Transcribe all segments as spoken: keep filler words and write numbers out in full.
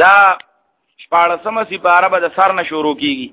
دا شپاړسمه سپاره به د سر نه شروع کیږي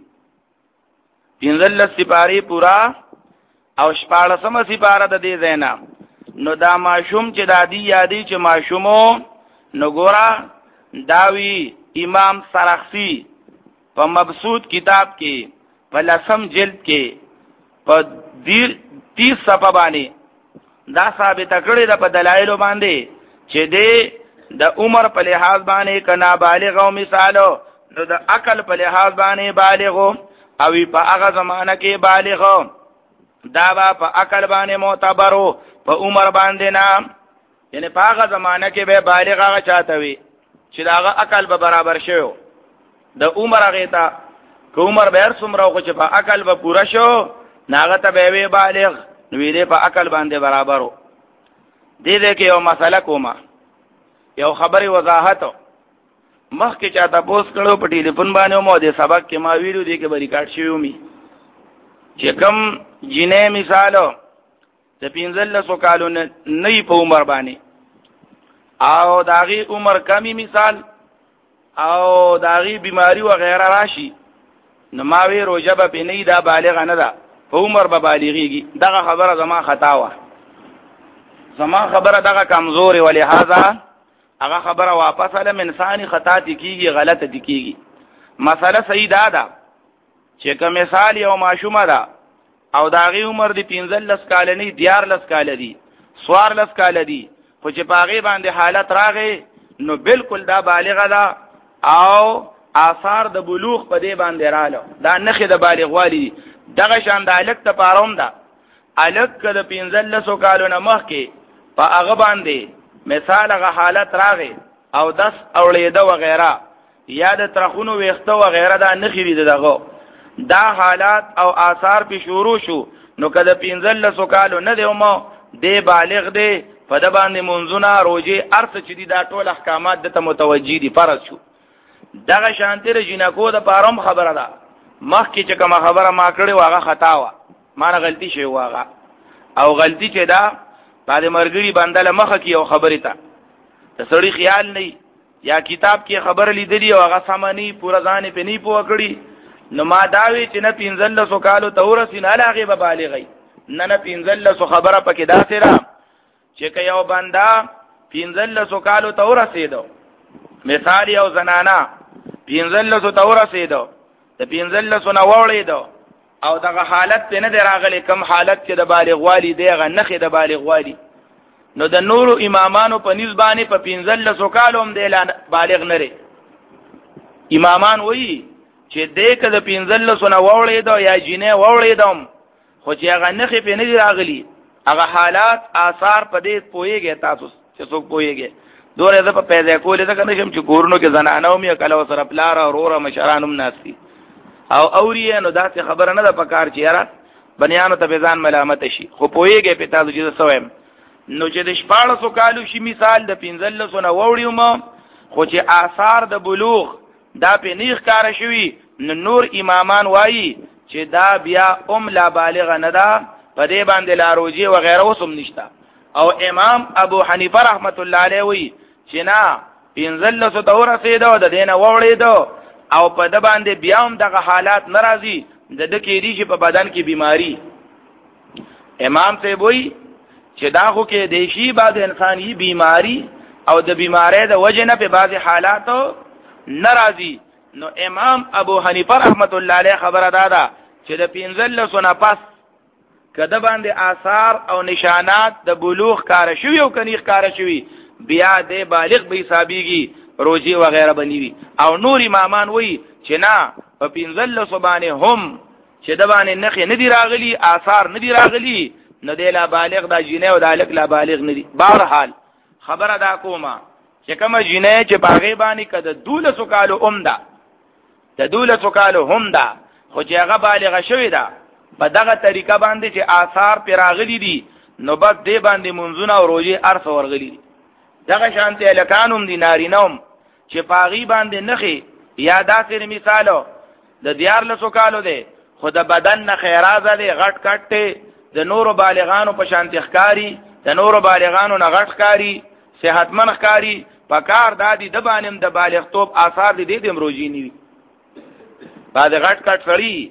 پنځلس سپاره پورا او شپاړسمه سپاره د دې زینا نو دا ماشوم چې دادی یادی چې ماشومو نو ګورا داوی امام سرخسی په مبسوط کتاب کې په لسم جلد کې په دیر تیس صفحه باندې دا ثابت کړی د په دلایل باندې چې دې د عمر په لحاظ باندې کنا بالغ او مثالو نو د عقل په لحاظ باندې بالغ او په هغه زمانہ کې بالغ دا با په عقل باندې معتبرو په عمر باندې نه یعنی په هغه زمانہ کې به بالغ هغه چاته وي چې داغه عقل به برابر شوی د عمر هغه ته که عمر به هر څومره خو چې په عقل به پورا شو ناغه ته به وی بالغ نو دې په عقل باندې برابرو دې دې کې یو مسله کومه یو خبري وضاحت مخکې چاته پوس کړو په ټلیفون باندې مو د سبق کې ما ویډیو دې کې به ریکارډ شوی می چې کوم جنې مثالو د پنځلسو کالو نه په عمر باندې او داغي عمر کمی مثال او داغي بیماری و غیره راشي نو ما وی روزه به پنی دا بالغ نه ده په عمر به بالغیږي دغه خبره زما خطا و زما خبره دغه کمزوري ولی هاذا هغه خبره واپس له انساني خطا دي کیږي غلطه دي کیږي مسله صحیح ده ده چې کوم مثال یو ماشومه ده او داغي عمر دی پنځلس کال نه دیار لس کال دی سوار لس کال دی خو چې پاغي باندې حالت راغی نو بالکل دا بالغه ده او آثار د بلوغ په دې باندې رااله دا نخې د بالغ والی دغه شان د الک ته پاروم ده الک د پنځلس کالو نه مخکې په هغه باندې مثال هغه حالت راغی او دس اولیده و غیره یا د ترخونو ویخته و غیره دا نخې دي دغه دا حالات او آثار په شروع شو نو کده پنځلس کالو نه دیو مو دی بالغ دی په د باندې منځونه روزي ارث چې دي دا ټول احکامات د ته متوجي دي فرض شو دغه شانتي رجینکو د پاروم خبره ده مخکې چې کوم خبره ما کړې واغه خطا و ما نه غلطي شوی واغه او غلطي چې دا بعد مرګري بندله مخه کې او خبره ته تسړي خیال نه یا کتاب کې خبر لیدلی او هغه سمانی پورا ځان په نه پوه کړی نو ما داوی چې نه پنځلسو کالو تورسین علاغه به بالغی نه نه پنځلسو خبره پکې دا سره چې که یو بندا پنځلسو کالو تورسیدو مثال یو زنانا پنځلسو تورسیدو د پنځلسو نه وړیدو او دغه حالت په نه دراغلی کم حالت چې د بالغ والی دیغه نخې د بالغ والی نو د نورو امامانو په نسبانه په پنځلسو کالو هم د بالغ نری امامان وایي چې دې کده پنځلسو نه وړیدو یا جنې وړیدم خو چې هغه نخې په نه راغلی هغه حالات آثار په دې پويږي تاسو چې څوک پويږي دوره ده په پیدا کولې ده کنه چې کورونو کې زنانه او مې کله سره پلار او ورور مشرانم ناسي او اوري نو داسې خبره نه ده پکار چې یاره بنیانو ته ځان ملامت شي خو پويږي په تاسو چې سویم نو چې د شپاړسو کالو شي مثال د پنځلسو نه وړیوم خو چې آثار د بلوغ دا په نیخ کار شوی نو نور امامان وایي چې دا بیا ام لا بالغ نه ده په دې باندې لا روزي و غیره وسم نشتا او امام ابو حنیفه رحمت الله علیه وی چې نه پنځلسو تور رسیدو د دینه وړیدو او په د باندې بیا هم دغه حالات ناراضي د د کې ریشه په بدن کې بیماری امام ته وی چې دا خو کې دیشی بعد انساني بیماری او د بیماری د وجه نه په بعضی حالاتو ناراضي نو امام ابو حنیفه رحمت الله علیه خبره دادا چې د پنځلسو نه پس کده باندې آثار او نشانات د بلوغ کار شوی او کنيخ کار شوی بیا د بالغ به حسابيږي روزي و غیره بنوي او نور امامان وای چې نه په پنځلسو باندې هم چې د باندې نخې نه دی راغلي آثار نه دی راغلي نه دی لا بالغ دا جنې او دالک لا بالغ نه دی بهرحال خبره دا کومه چې کومه جنې چې باغې باندې کده دولسو کالو اومده د دولسو کالو هم ده خو چې هغه بالغ شوی ده په دغه طریقه باندې چې آثار پیراغلی دي نو بس دې باندې منځونه او روزي ارث ورغلی دغه شانته الکانوم دي نارینوم چې پاغي باندې نخي یا داسې مثالو د دیار لسو کالو ده خو د بدن نه خیرازه ده غټ کټ د نورو بالغانو په شانته ښکاری د نورو بالغانو نه غټ ښکاری صحتمن ښکاری پکار دادی د باندې د بالغ توپ آثار دي د امروجی نیوي بعد غټ کټ سړی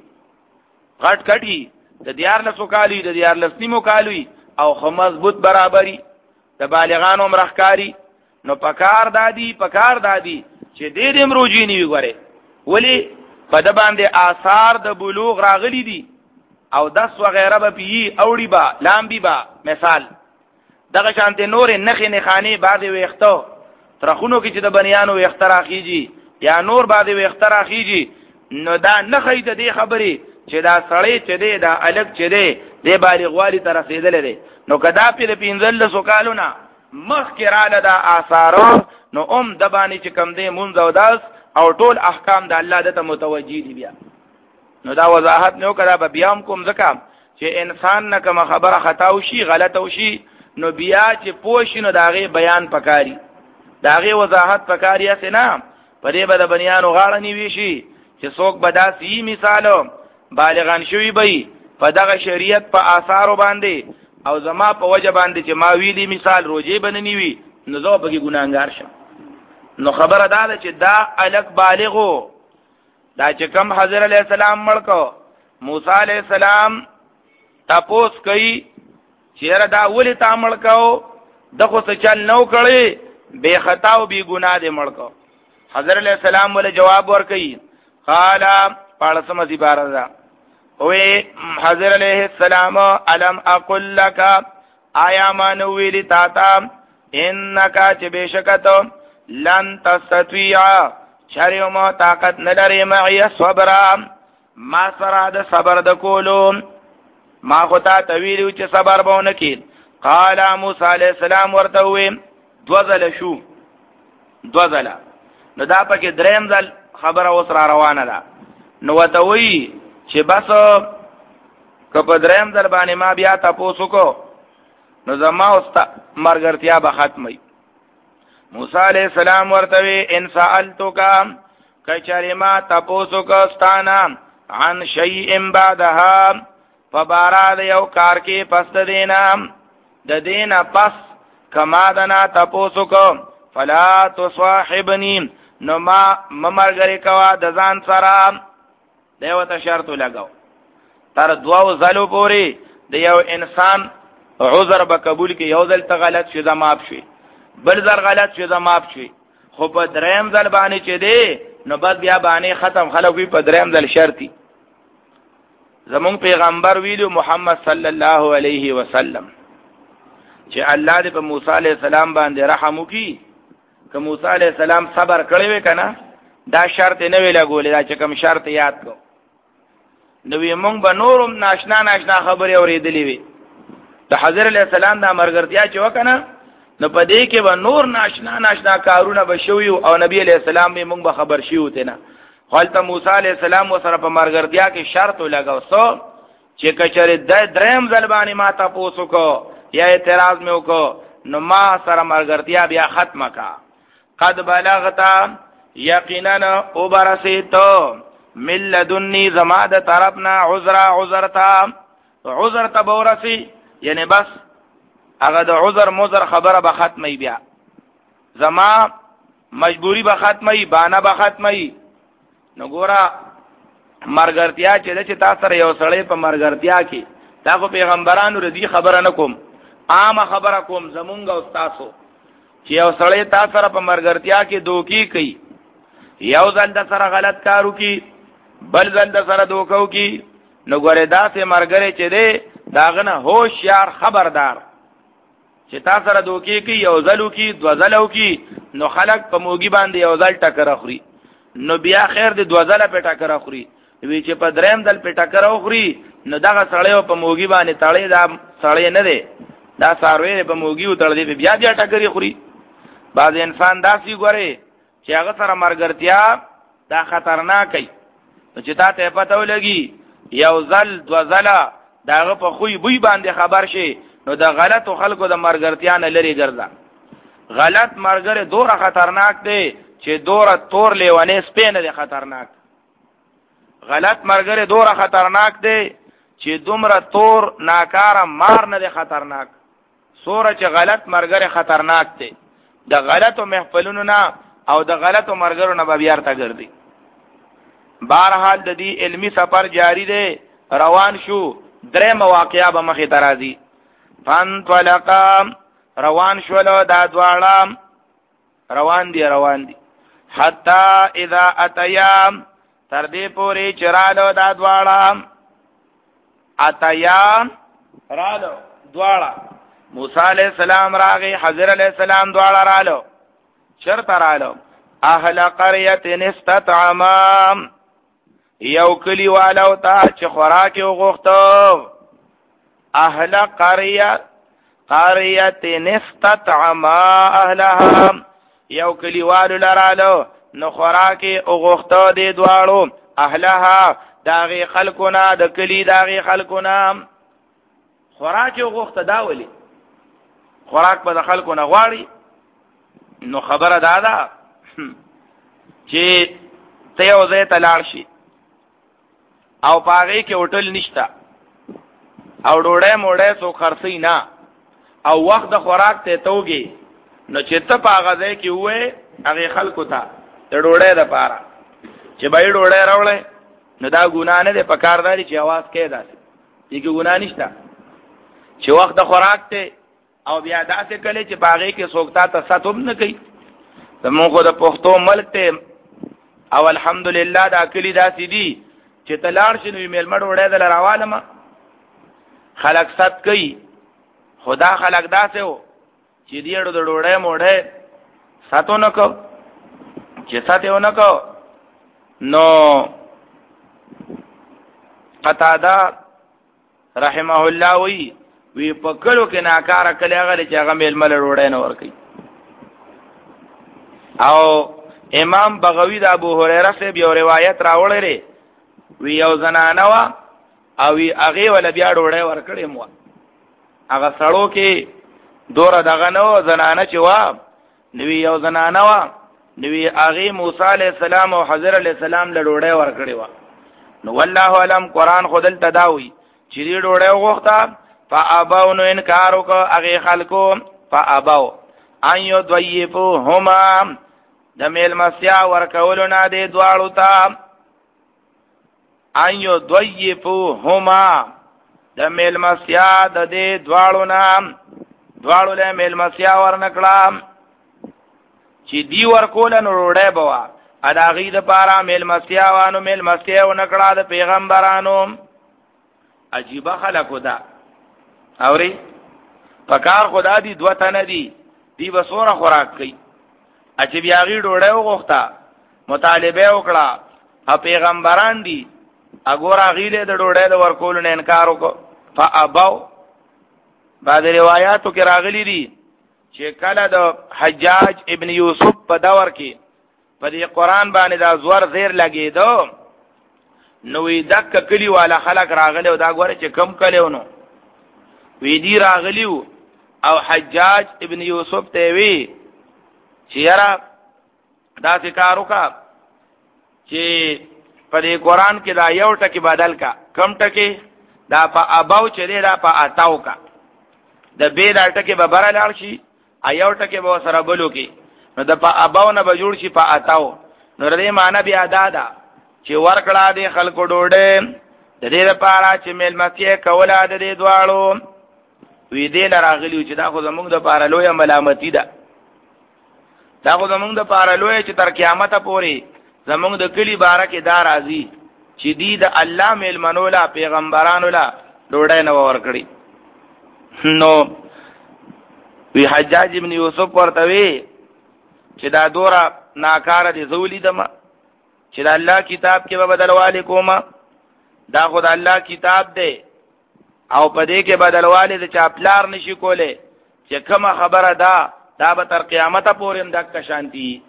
غټ کټي د دیار له سوکالي د دیار له سیمو کالوي او خو مضبوط برابرۍ د بالغانو مرخکاری نو پکار دادی پکار دادی چې دې دې امروجی نیوي غره ولی په د باندې آثار د بلوغ راغلي دي او دس وغیرہ به پی اوړي با لامبي با مثال دغه شانته نور نخې نه خاني بعد وختو ترخونو کې چې د بنیانو وخترا خيږي یا نور بعد وخترا خيږي نو دا نخې ته دې خبري چې دا سړی چې دې دا الګ چې دې دې بالغ والی تر رسیدل دي نو کدا په پینځل سوکالونه مخ کې رااله دا آثار نو ام د باندې چې کم دې مونږ او داس او ټول احکام د الله د ته متوجي دي بیا نو دا وضاحت نو کړه به بیام کوم ځکه چې انسان نه کوم خبره خطا او شي غلط او شي نو بیا چې پوښینو داغه بیان پکاري داغه وضاحت پکاري اسنه پرې به د بنیانو غاړه نیوي شي چې څوک بداسي مثالو بالغان شوی بې په دغه شریعت په آثارو باندې او زما په وجه باندې چې ما ویلي مثال روزي بننی وي نو زه به ګناګار شم نو خبره ده چې دا الک بالغو دا چې کوم حضرت علیہ السلام مړکو موسی علیہ السلام تاسو کوي چیرې دا ولې تا مړکاو دغه څه چل نو کړي بے خطا او بے ګناه دې مړکو حضرت علیہ السلام ول جواب ورکړي قال پالسم ذی باردا وې حضرت علیہ السلام علم اقول لك آیا ما نو ویلی تا تا انک چې بشکته لن تستطيع شریو ما طاقت نلری معی صبر ما سره د صبر د کولو ما خو تا تویلو چې صبر بونه کې قال موسی علیہ السلام ورته وې دوزل شو دوزل نو دا پکې دریم ځل خبره اوس را روانه ده نو وته وې چې بس کپ دریم ځل باندې ما بیا تاسو کو نو زما او مرګرتیا به ختمي موسی علیہ السلام ورته ان سالتک کچری ما تاسو کو ستانا عن شیء بعدها فباراد یو کار کې پس دینا د دینا پس کما دنا تاسو کو فلا تصاحبنی نو ما ممرګری کوا د ځان سره دیوته شرط لګاو تر دواو زلو پوری د یو انسان عذر به قبول کې یو ځل ته غلط شي زماب شي بل ځل غلط شي زماب شي خو په دریم ځل باندې چې دی نو بس بیا باندې ختم خلک وي په دریم ځل شرطي زمون پیغمبر ویلو محمد صلی الله علیه وسلم چې الله دې په موسی علیہ السلام باندې رحم وکي که موسی علیہ السلام صبر کړی وي کنه دا شرط نه ویلا ګولې دا چې کوم شرط یاد کو نو وی مونږ به نورم ناشنا ناشنا خبرې اورېدلې وي د حضرت علیہ السلام دا مرګرتیا چې وکنه نو په دې کې به نور ناشنا ناشنا کارونه بشوي او نبی علیہ السلام به مونږ به خبر شيو ته نه خپل موسی علیہ السلام وسره په مرګرتیا کې شرط لګاو سو چې کچره د دریم ځل باندې ما تاسو کو یا اعتراض مې وکړو نو ما سره مرګرتیا بیا ختمه کا قد بلغتا یقینا او برسیتو ملذنی زماد طرفنا عذر عذرتا عذر تبورسی یعنی بس هغه د عذر مزر خبره به ختمي بیا زما مجبوری به ختمي بانا به ختمي نو ګورا مرګرتیا چې چې تاسو سره یو سړی په مرګرتیا کې تاسو پیغمبرانو رضی خبره نکوم عام خبره کوم زمونږ او تاسو چې یو سړی تاسو سره په مرګرتیا کې دوکي کوي یو ځل د سره غلط کارو کی بل ځل د سره دوکاو کی نو ګوره داسې مرګره چې دی داغنه هوشیار خبردار چې تاسو سره دوکي کی یو ځلو کی دو ځلو کی نو خلق په موګي باندې یو ځل ټکر اخري نو بیا خیر د دو ځله په ټکر اخري وی چې په دریم ځل په ټکر اخري نو دغه سړیو په موګي باندې تړې دا سړی نه دی دا ساروی په موګي وتړلې بیا بیا ټکر اخري بعض انسان داسي ګوره چې هغه سره مرګرتیا دا خطرناک دی چې تا ته پته ولګي یو ځل دو ځله داغه په خوې بوی باندې خبر شي نو د غلط خلکو د مرګرتیا نه لري ګرځا غلط مرګره دوره خطرناک دی چې دوره تور لیوانې سپینه دی خطرناک غلط مرګره دوره خطرناک دی چې دومره تور ناکاره مار نه دی خطرناک سوره چې غلط مرګره خطرناک دی د غلطو محفلونو نه او د غلطو مرګرو نه به بیارته ګرځي. بهرحال د دې علمی سفر جاری دی، روان شو، درې مواقعه به مخې ته راځي. فانطلقا روان شولو دا دواړه، روان دي روان دي حتی اذا اتیا تر دې پورې چرالو دا دواړه، اتیا رالو دواړه، موسی علیہ السلام راغی، حضر علیہ السلام دواړه رالو. چرته رالو؟ اهل قريه استطعما، یو کلی والو ته چې خوراک وغوښتو. اهل قريه قريه استطعما اهلها، یو کلی والو لرالو نو خوراک وغوښتو دې دواړو. اهلها داغي خلقنا، د کلی داغي خلقنا خوراک وغوښته. دا ولي خوراک په خلقنا غواړي؟ نو خبره دا ده چې ته یو ځای ته لاړ شي او پاغې کې هوټل نشته او ډوډۍ موډۍ څوک خرڅي نه او وخت د خوراک ته توګي، نو چې ته پاغه ځای کې وې هغه خلکو ته د ډوډۍ د پاره چې به ډوډۍ راوړې، نو دا ګناه نه ده. په کارداري چې आवाज کې ده دي کې ګناه نشته چې وخت د خوراک ته او بیا داسې کله چې باغې کې سوکتا ته ستوب نه کوي. زموږ خو د پښتو ملک ته او الحمدلله دا کلی داسې دي چې تلاړ شي نو میلمه ډوډۍ دل راوالم خلک ست کوي. خدا خلک داسې وو چې دیړو د ډوډۍ موډۍ ساتو نه کو، چې ساتو نه کو نو قتاده رحمه الله وی وی پکړو کې ناکاره کلی هغه چې هغه میلمه ډوډۍ نه ورکي. او امام بغوی د ابو هريره سے یو روایت راوړی لري، وی یو زنانه وا او وی هغه ول بیا ډوډۍ ورکړې مو، هغه سړو کې دور دغه نو زنانه چې وا نوی یو زنانه وا نوی هغه موسی علیہ السلام او حضر علیہ السلام له ډوډۍ ورکړې وا. نو والله علم قران خودل تداوی چې دې ډوډۍ وغوښته فاباو، نو انکار وکړه هغه خلکو. فاباو ان یضیفوهما، د میل مسیا ورکولو نه دې دواړو ته. ان یضیفوهما، د میل مسیا د دې دواړو نه، دواړو له میل مسیا ورنکړه چې دی ورکول نو روړې بوا اداغې د پاره میل مسیا وانو میل مسیا ونکړه د پیغمبرانو. عجیب خلقو دا اوري پکار خدا دی دو تنه دی دی بسوره خوراک کوي. چې بیا غي ډوړې وغوښته مطالبه وکړه ا پیغمبران دي اګورا غیله د ډوړې د ورکول نه انکار وکړه. فاباو بعد روایتو کې راغلي دي چې کله د حجاج ابن یوسف په دور کې په دې قران باندې دا زور زیر لګیدو، نو وی دک کلی والا خلق راغله او دا غوړي چې کم کلیو نو وی دی راغلیو او حجاج ابن یوسف ته وی چې یاره دا ذکر وکا چې په دې قران کې دا یو ټکی بدل کا، کم ټکی دا په اباو چې دا په اتاو کا، د به دا ټکی به بره لاړ شي ایو ټکی به سره بلو کې، نو د په اباو نه به جوړ شي په اتاو. نو دې معنی بیا دادا چې ورکړه دې خلکو ډوډۍ د دې لپاره چې میل مسیح کوله د دې دواړو. وی دې لراغلیو چې دا خو زمونږ د پاره لوی ملامتي ده، دا خو زمونږ د پاره لوی چې تر قیامت پورې زمونږ د کلی باره کې دا راځي چې دې د الله میل منولا پیغمبرانو لا ډوډۍ نه ورکړي. نو وی حجاج ابن یوسف ورته وی چې دا دورا ناکاره دي زولې دما چې د الله کتاب کې به بدلواله کومه، دا خو د الله کتاب دی او په دې کې بدلواله د چاپلار نشي کوله چې کومه خبره ده دا به تر قیامت پورې هم دک شانتي.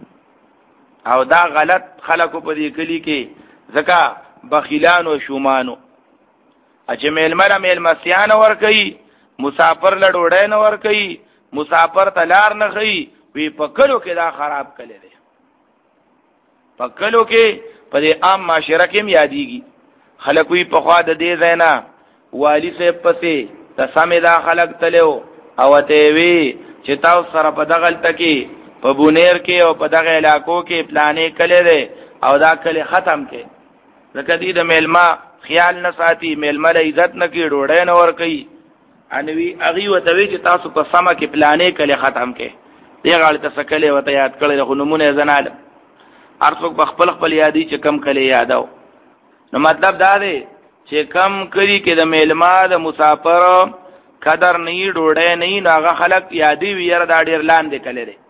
او دا غلط خلکو په دې کلی کې زکه بخیلانو شومانو چې میلمه میل مسیان ور کوي، مسافر له ډوډۍ نه ور کوي، مسافر تلار نه خي، وی پکلو کې دا خراب کړي دي. پکلو کې په دې عام معاشره کې یادېږي خلک وی په خوا د دې زینا والی سے پسې د سمې دا خلک تلو او ته وی چې تاسو سره په دغه تکي په بونیر کې او په دغه علاقو کې پلانې کړي دي او دا کله ختم کې ځکه دې د میلما خیال نه ساتي میلما له عزت نه کې ډوړې نه ور کوي انوي اغي وته وی چې تاسو په سما کې پلانې کله ختم کې دې غاړه ته سکلې وته یاد کړي خو نمونه زنال ارڅوک بخپل خپل یادي چې کم کله یاداو نو مطلب دا دی چې کم کړي کې د میلما د مسافر قدر نه ډوړې نه ناغه خلق یادي وير دا ډیر لاندې کړي دي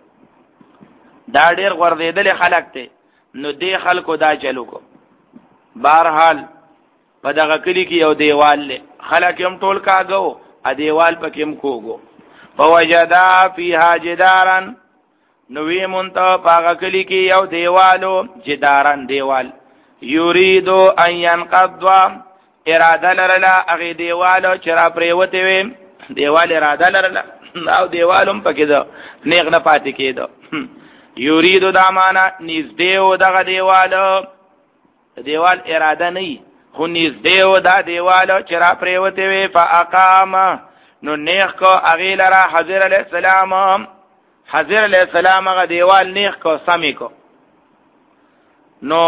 دا ډیر غردیدل خلق ته نو دې خلکو دا چلو کو بهرحال په دغه کلی کې یو دیوال له خلک هم ټول کاغو ا دیوال پکې هم کوګو فوجدا فيها جدارا نو وی مونته پاغه کلی کې یو دیوالو جدارن دیوال یریدو ان ينقض اراده لرلا هغه دیوالو چر پریوته وي دیوال اراده لرلا او دیوالم پکې ده نیغ نه پاتې کېده یریدو دا معنا نږدې و دغه دیوالو دیوال اراده نه خو نږدې و دا دیوالو چر پریوته وي فاقام نو نیغ کو هغه لرا حضرت علیہ السلام حضرت علیہ السلام هغه دیوال نیغ کو سمې کو نو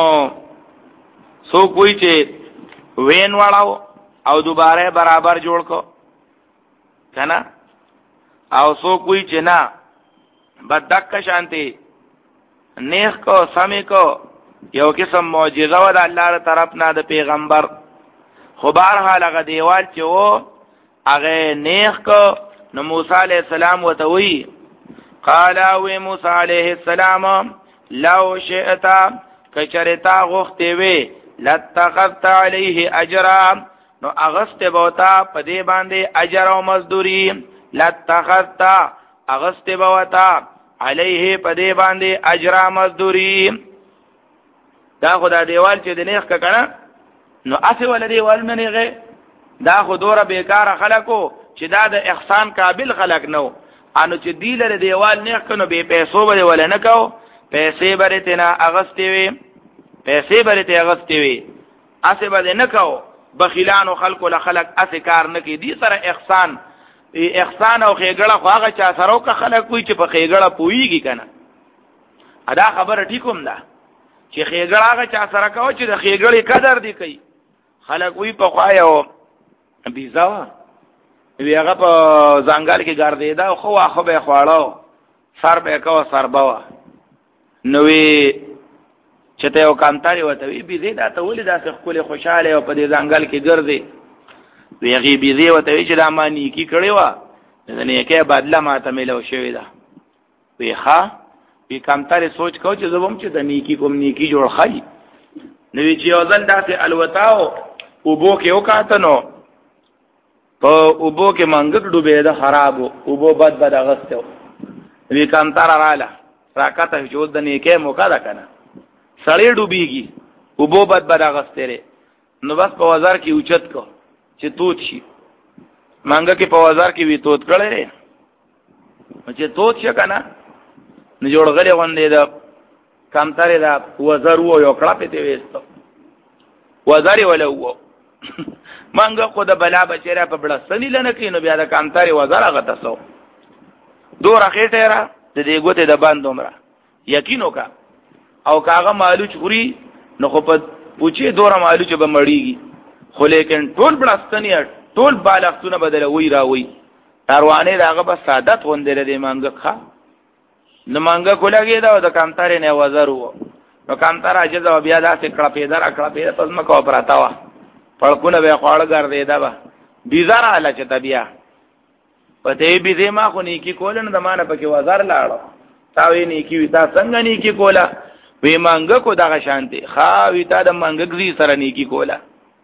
سو کوئی چې وین واړو او دوباره برابر جوړ کو کنه او سو کوئی چې نه بدک شانتی نیغ کو سمې کو یو قسم معجزه و د الله تر طرف نه د پیغمبر خو بهرحال هغه دیوال چې وو هغه نیغ کو نو موسی علیہ السلام وته وی قال و موسی علیہ السلام لو شئت کچرتا غوخته وی لاتخذت علیه اجرا نو اغست بوتا پدې باندې اجر او مزدوری لاتخذت اغست بوتا علیه پدې باندې اجر او مزدوری دا خدا دیوال چې د نیخ کړه نو اسی ول دیوال نه نیغه دا خو دوره بیکار خلکو چې دا د احسان قابل خلک نو انو چې دیلره دیوال نیخ کنو به پیسو به ول نه کو پیسې برته نه اغستې وي پیسې برته اغستې وي اسی به نه کو بخیلانو خلکو له خلک اسی کار نه کی دي سره احسان احسان او خېګړه خو هغه چا سره او خلک وي چې په خېګړه پويږي کنه ادا خبره ټیکوم ده چې خېګړه هغه چا سره کو چې د خېګړې قدر دی کوي خلک وی په خوایو بیزاوا وی هغه په ځنګل کې ګرځیدا خو واخو به خواړو سر به کو سر بوا نو وی چته یو کانتاري وته وی بيزي دا ته ولې دا خپل خوشاله او په دې ځنګل کې ګرځي وی غي بيزي وته وی چې دا مانی کی کړي وا نه کې بدله ماته ملو شوی دا وی ښا وی کانتاري سوچ کو چې زبم چې د نیکی کوم نیکی جوړ خای نو وی چې ځل داسې الوتاو او بو کې وکاتنو په او بو کې منګک ډوبې ده خرابو او بو بد بد اغستو وی کانتار رااله راکاته چې د نیکه موقع ده کنه سړی ډوبېږي او بو بد بد اغستره نو بس په بازار کې اوچت کو چې توت شي منګه کې په بازار کې وی توت کړي چې توت شي کنه نه جوړ غلې غونډې ده کانتار دا وزر وو یو کړه په دې وېستو وزاري ولا وو منګه خو د بلا بچره په بلسنی لنه کینو بیا د کانتاري وزر هغه تاسو دوه خېټه را د دې ګوته د باندې عمره یقینو کا او کاغه مالو چوري نو خو په پوچې دوره مالو چې به مړیږي خو لیکن ټول بلسنی ټول بالښتونه بدل وی را وی تروانه داغه په سعادت غوندې لري منګه ښا نو منګه کولګي دا د کانتاري نه وزر وو نو کانتار اجازه بیا دا څه کړه پیدا را کړه پیدا پس مکو پراتا وا پړکونه به خواړ ګرځي دا با بيزار اله چې تبیا پته بيزه ما خو نیکی کول نه د مانه پکې وزر لاړو تاوی نیکی وی تا څنګه نیکی کولا وی مانګه کو دغه شانتي خا وی تا د مانګه گزي سره نیکی کولا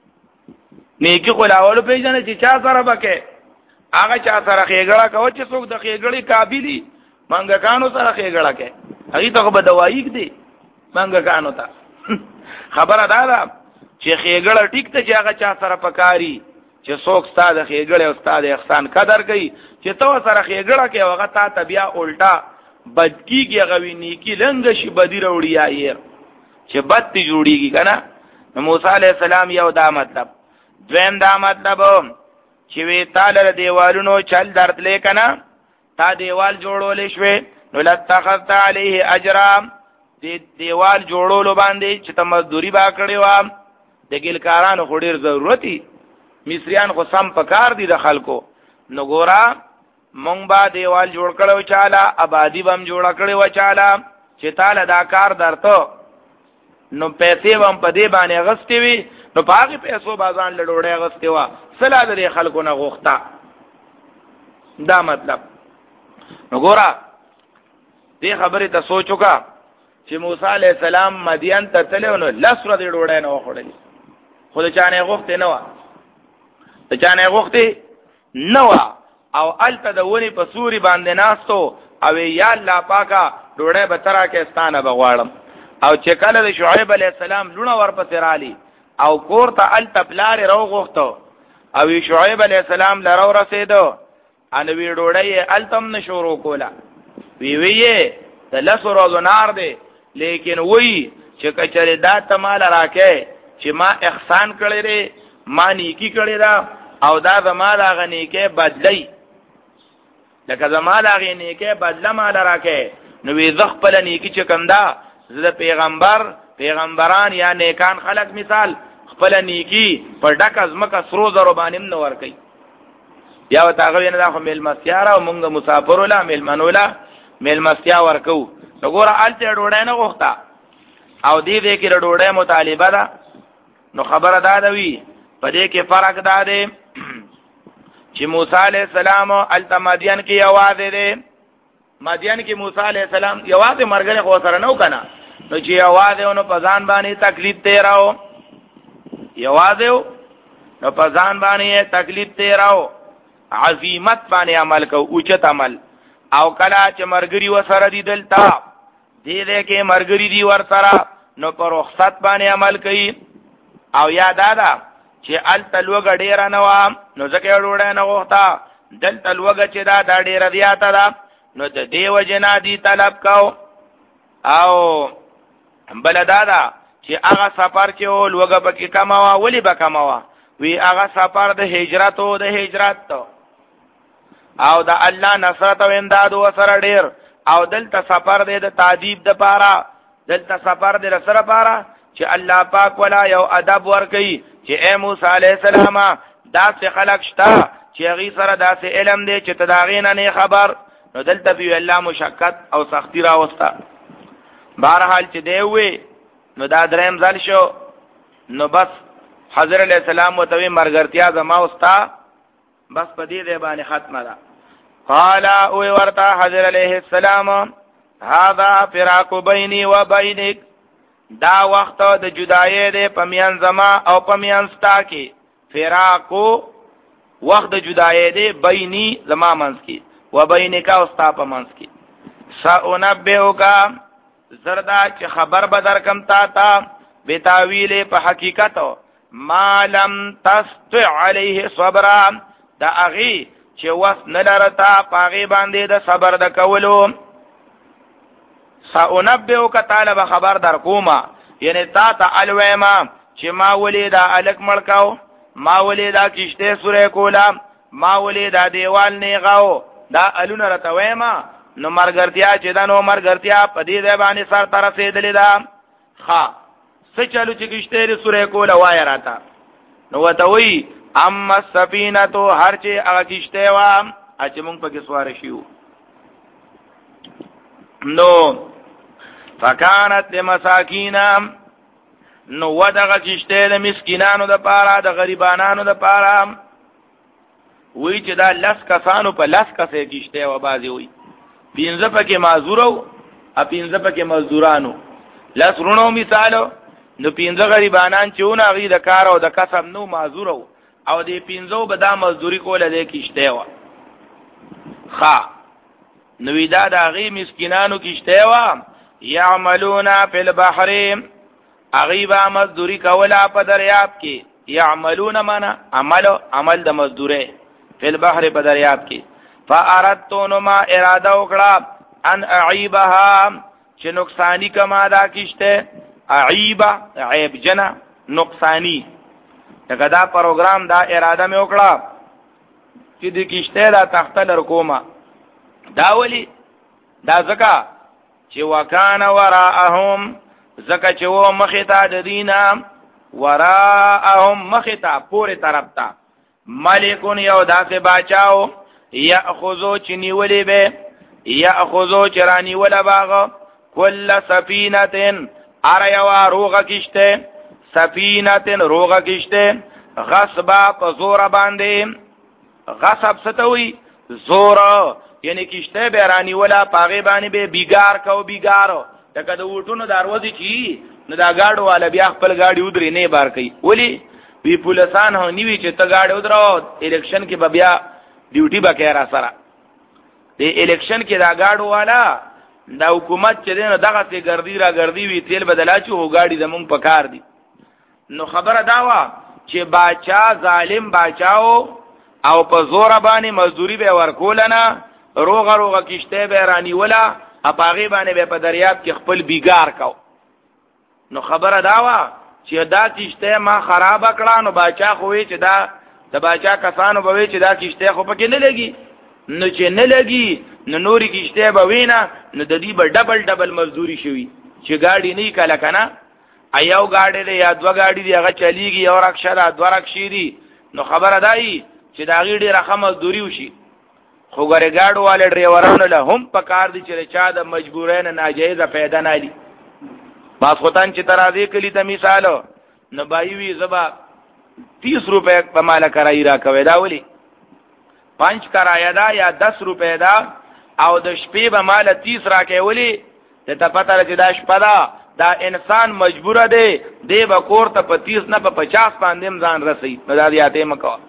نیکی کولاول پیژنه چې چا سره بکې هغه چا سره خېګړه کو چې څوک د خېګړې قابلیت مانګه کانو سره خېګړه کې هغه ته به دوايي دی مانګه کانو ته خبره دا ده چې خېګړه ټیک ته چې هغه چا سره پکاري چې څوک ستاده خېګړه او ستاده احسان قدر کوي چې تو سره خېګړه کې هغه تا تبیا الټا بدکیږي هغه نیکی لنګ شي بدی وروړي یې چې بد تی جوړیږي کنه موسی عليه السلام یو دا مطلب دویم دا مطلب چې وی تعالی دیوالونو چل درتلې کنه تا دیوال جوړولې شوې نو لتخذت علیه اجرا دی دیوال جوړولو باندې چې ته مزدوری با کړې و د ګلکارانو خو ډیر ضرورتي مصریان خو سم پکار دي د خلکو نو ګورا مونږ با دیوال جوړ کړو چاله آبادی بم جوړ کړو چاله چې تعالی دا کار درته نو پیسې هم په دې باندې غستې وي نو باغی پیسو بازان لډوړې غستې وا سلا د خلکو نه غوښتا دا مطلب نو ګورا دې خبرې ته سوچو کا چې موسی علی السلام مدین ته تلو نو لسره دې ډوړې نه وخړلې خو د چانه غوښته نه و د چانه غوښته نه و او الته د ونی په سوري باندې ناستو او یا الله پاکا ډوړې به ترا کې ستانه بغواړم او چې کله د شعیب علی السلام لونه ورپسې رالی او کور ته الته پلار رو غوښتو او شعیب علی السلام لرو رسیدو ان وی ډوړې التم نشورو کولا وی وی د لسو روزو نار دی لیکن وی چې کچره دا تمال راکې چې ما احسان کړی دی ما نیکی کړی دا او دا زما دا غنی کې بدلی لکه زما دا غنی کې بدله مال راکې نو وی زخ په نیکی چې کندا زه پیغمبر پیغمبران یا نیکان خلق مثال خپل نیکی پر ډک از مکه سرو زرو باندې نو ور کوي بیا وتا غوی نه دا خو مل مسیاره او مونږ مسافر ولا مل منولا مل مسیا ورکو وګوره الته ډوډۍ نه غوښتا او دې دې کې ډوډۍ مطالبه ده نو خبره ده دوی په دې کې فرق ده ده چې موسی عليه السلام الته مدین کې आवाज ده مدین کې موسی عليه السلام یوازې مرګره خو سره نو کنه نو چې आवाज ونه پزان باندې تکلیف تیراو یوازې نو پزان باندې تکلیف تیراو عظمت باندې عمل کو اوچت عمل او کلا چې مرګري وسره دي دلتا دې دې کې مرګري دي ور سره نو پر رخصت باندې عمل کوي او یاد ادا چې ال تلوګ ډیر نه و نو ځکه وروړه نه غوښتا دل تلوګ چې دا د ډیر زیاته ده نو د دیو جنا دی طلب کو او بلدادا چې هغه سفر کې ول وګه پکې کماوه ولی به کماوه وی هغه سفر د هجرت او د هجرت او د الله نصرت او امداد وسره ډیر او دلته سفر دی د تعذيب د پاره دلته سفر دی سره پاره چې الله پاک ولا یو ادب ور کوي چې اے موسی علیہ السلام داسې خلق شتا چې غي سره داسې علم دی چې تداغین نه خبر نو دلته بي الله مشقت او سختی راوستا بهرحال چې دی وې نو دا دریم ځل شو نو بس حضرت علیہ السلام وتوی مرګرتیا زما وستا بس په دې دی باندې ختمه ده قال او ورتا حضرت علیہ السلام هذا فراق بیني و بینک دا وخت د جدای دی پمیان زما او پمیان ستا کې فراقو وخت د جدای دی بیني زما منس کې و بینک او ستا په منس کې سأنبئک زردا چې خبر بدر کم تا تا بتاویل په حقیقت ما لم تستع علیه صبر دا اغي چې وس نلرتا پاغي باندې د صبر د کولو سأنبئک طالب خبر در کوما یعنی تا ته الویما چې ما ولیدا الک مړکاو ما ولیدا کشته سورې کولا ما ولیدا دیوال نیغاو دا الونه رتویما نو مرګرتیا چې دا نو مرګرتیا په دې ځای باندې سر تر رسیدلې ده ها څه چالو چې کشته سورې کولا وای راته نو وته وی اما السفینه تو هر چې هغه کشته وا چې مونږ پکې سوار شو نو فکانت لمساکین نو ودغه کشته د مسکینانو د پاره د غریبانو د پاره وی چې دا لس کسانو په لس کسه کشته و بازي وی پینځه پکې معذورو ا پینځه پکې مزدورانو لس رونو مثالو نو پینځه غریبانان چې ونه غي د کار او د کسب نو معذورو او دې پینځو به دا مزدوري کوله د کشته و ښا نو دا د غي مسکینانو کشته و یعملون فی البحر اغیبا مزدوری کولا په دریاب کې یعملون معنا عمل عمل د مزدوره فی البحر په دریاب کې فاردت نما اراده وکړه ان اعيبها چې نقصانی کما دا کشته اعيبه عیب جنا نقصانی دغه دا پروګرام دا اراده مې وکړه چې د کشته دا تخته لر کومه دا ولی دا زکا چې وکانا وراءهم زکا چې و مختا د دینا وراءهم مختا پورې طرف ته ملکون یو داسې باچاو یاخذو چې نیولې به یاخذو چې رانی ولا باغ کل سفینه ار یو روغه کشته سفینه روغه کشته غصبا په زور باندې غصب ستوي زور یعنی کشته به رانی ولا پاغه باندې به بیګار کو بیګار تکه د وټونو دروازې چی نو دا گاډو والا بیا خپل گاډي ودرې نه بار کوي ولی وی پولیسان هو نیوی چې ته گاډي ودرو الیکشن کې به بیا ډیوټي به را سره د الیکشن کې دا گاډو والا دا حکومت چې دینه دغه څه ګرځي را ګرځي وی تیل بدلا چې هو گاډي زمون پکار دي نو خبره داوا چې باچا ظالم باچاو او په زور باندې مزدوری به ورکول نه روغه روغه کشته به رانی ولا اپاغي باندې به په دریاب کې خپل بیګار کو نو خبره داوا چې دا کشته ما خراب کړه نو باچا خوې چې دا د باچا کسانو به چې دا کشته خو پکې نه لګي نو چې نه لګي نو نوري کشته به وینا نو د دې به ډبل ډبل مزدوری شوی چې گاډي نه کله کنه ایاو گاډي دی یا دوا گاډي دی هغه چلیږي یو رکشه دا دوا رکشې دي نو خبره دای چې دا غیډي رقم مزدوری وشي خو ګره گاډو والے ډرایورانو له هم پکار دي چې چا د مجبورین ناجایزه پیدا نه لي باس خوتان چې ترازی کلی ته مثال نو بایوي زبا تیس روپے په مال کرای را کوي دا ولی پنځ کرایا دا یا دس روپے دا او د شپې به مال تیس را کوي ولی ته پته چې دا شپه دا دا انسان مجبور دی دی به کور ته په تیس نه په پچاس باندې ځان رسي نو دا دیاته مکو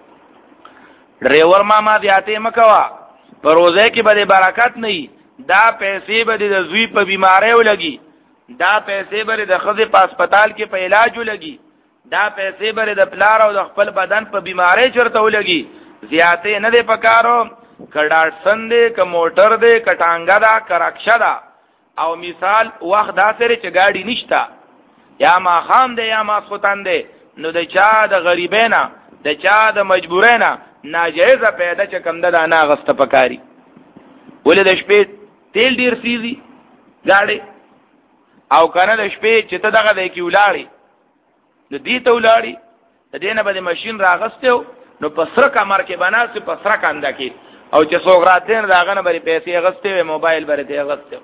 ډرایور ماما دیاته مکوا په روزه کې به برکت نه دا پیسې به د زوی په بیماری ولګي دا پیسې به د خزې په هسپتال کې په علاج ولګي دا پیسې به د پلار او د خپل بدن په بیماری چرته ولګي زیاته نه دی پکارو کډاټ سندې ک موټر دی کټانګا دا کرکشه دا او مثال وخت دا سره چې گاډي نشتا یا ما خام دی یا ما سوتان دی نو د چا د غریبینا د چا د مجبورینا ناجایزه پیدا چې کم ده نه غسته پکاري ولې د شپې تیل ډیر سیزي گاډي او کنه د شپې چې ته دغه د کی ولاړی د دې ته ولاړی د دینه به ماشين راغستو نو پسره کمر کې بناسي پسره کاندا کې او چې څوک راتین داغه نه بری پیسې غستې موبایل بری ته غستو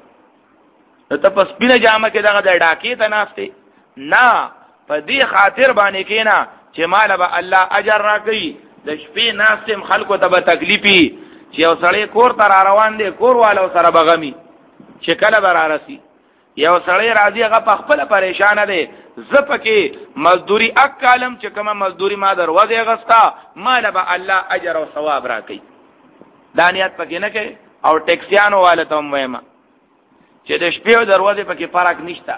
نو ته پس پینه جامه کې دغه د ډاکی ته ناشته نه په دې خاطر باندې کینا چې مال به الله اجر راکړي د شپې ناستم خلکو ته به تکلیفي چې یو سړی کور ته روان دی کور والو سره بغمی چې کله برارسي یو سړی راځي هغه په خپل پریشان دی زپکه مزدوری اک کالم چې کومه مزدوری ما دروازه غستا مال به الله اجر او ثواب راکړي دانیات پکې نه کوي او ټیکسیانو والته هم وایم چې د شپې دروازه پکې فرق نشته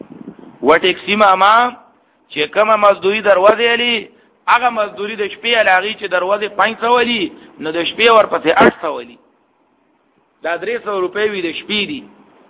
و ټیکسی ما چې کومه مزدوری دروازه لري هغه مزدوری د شپې علاوه چې دروازه پنځه سوه ولي نو د شپې ورپسې اټ سوه ولي دا درې سوه روپۍ وي د شپې دي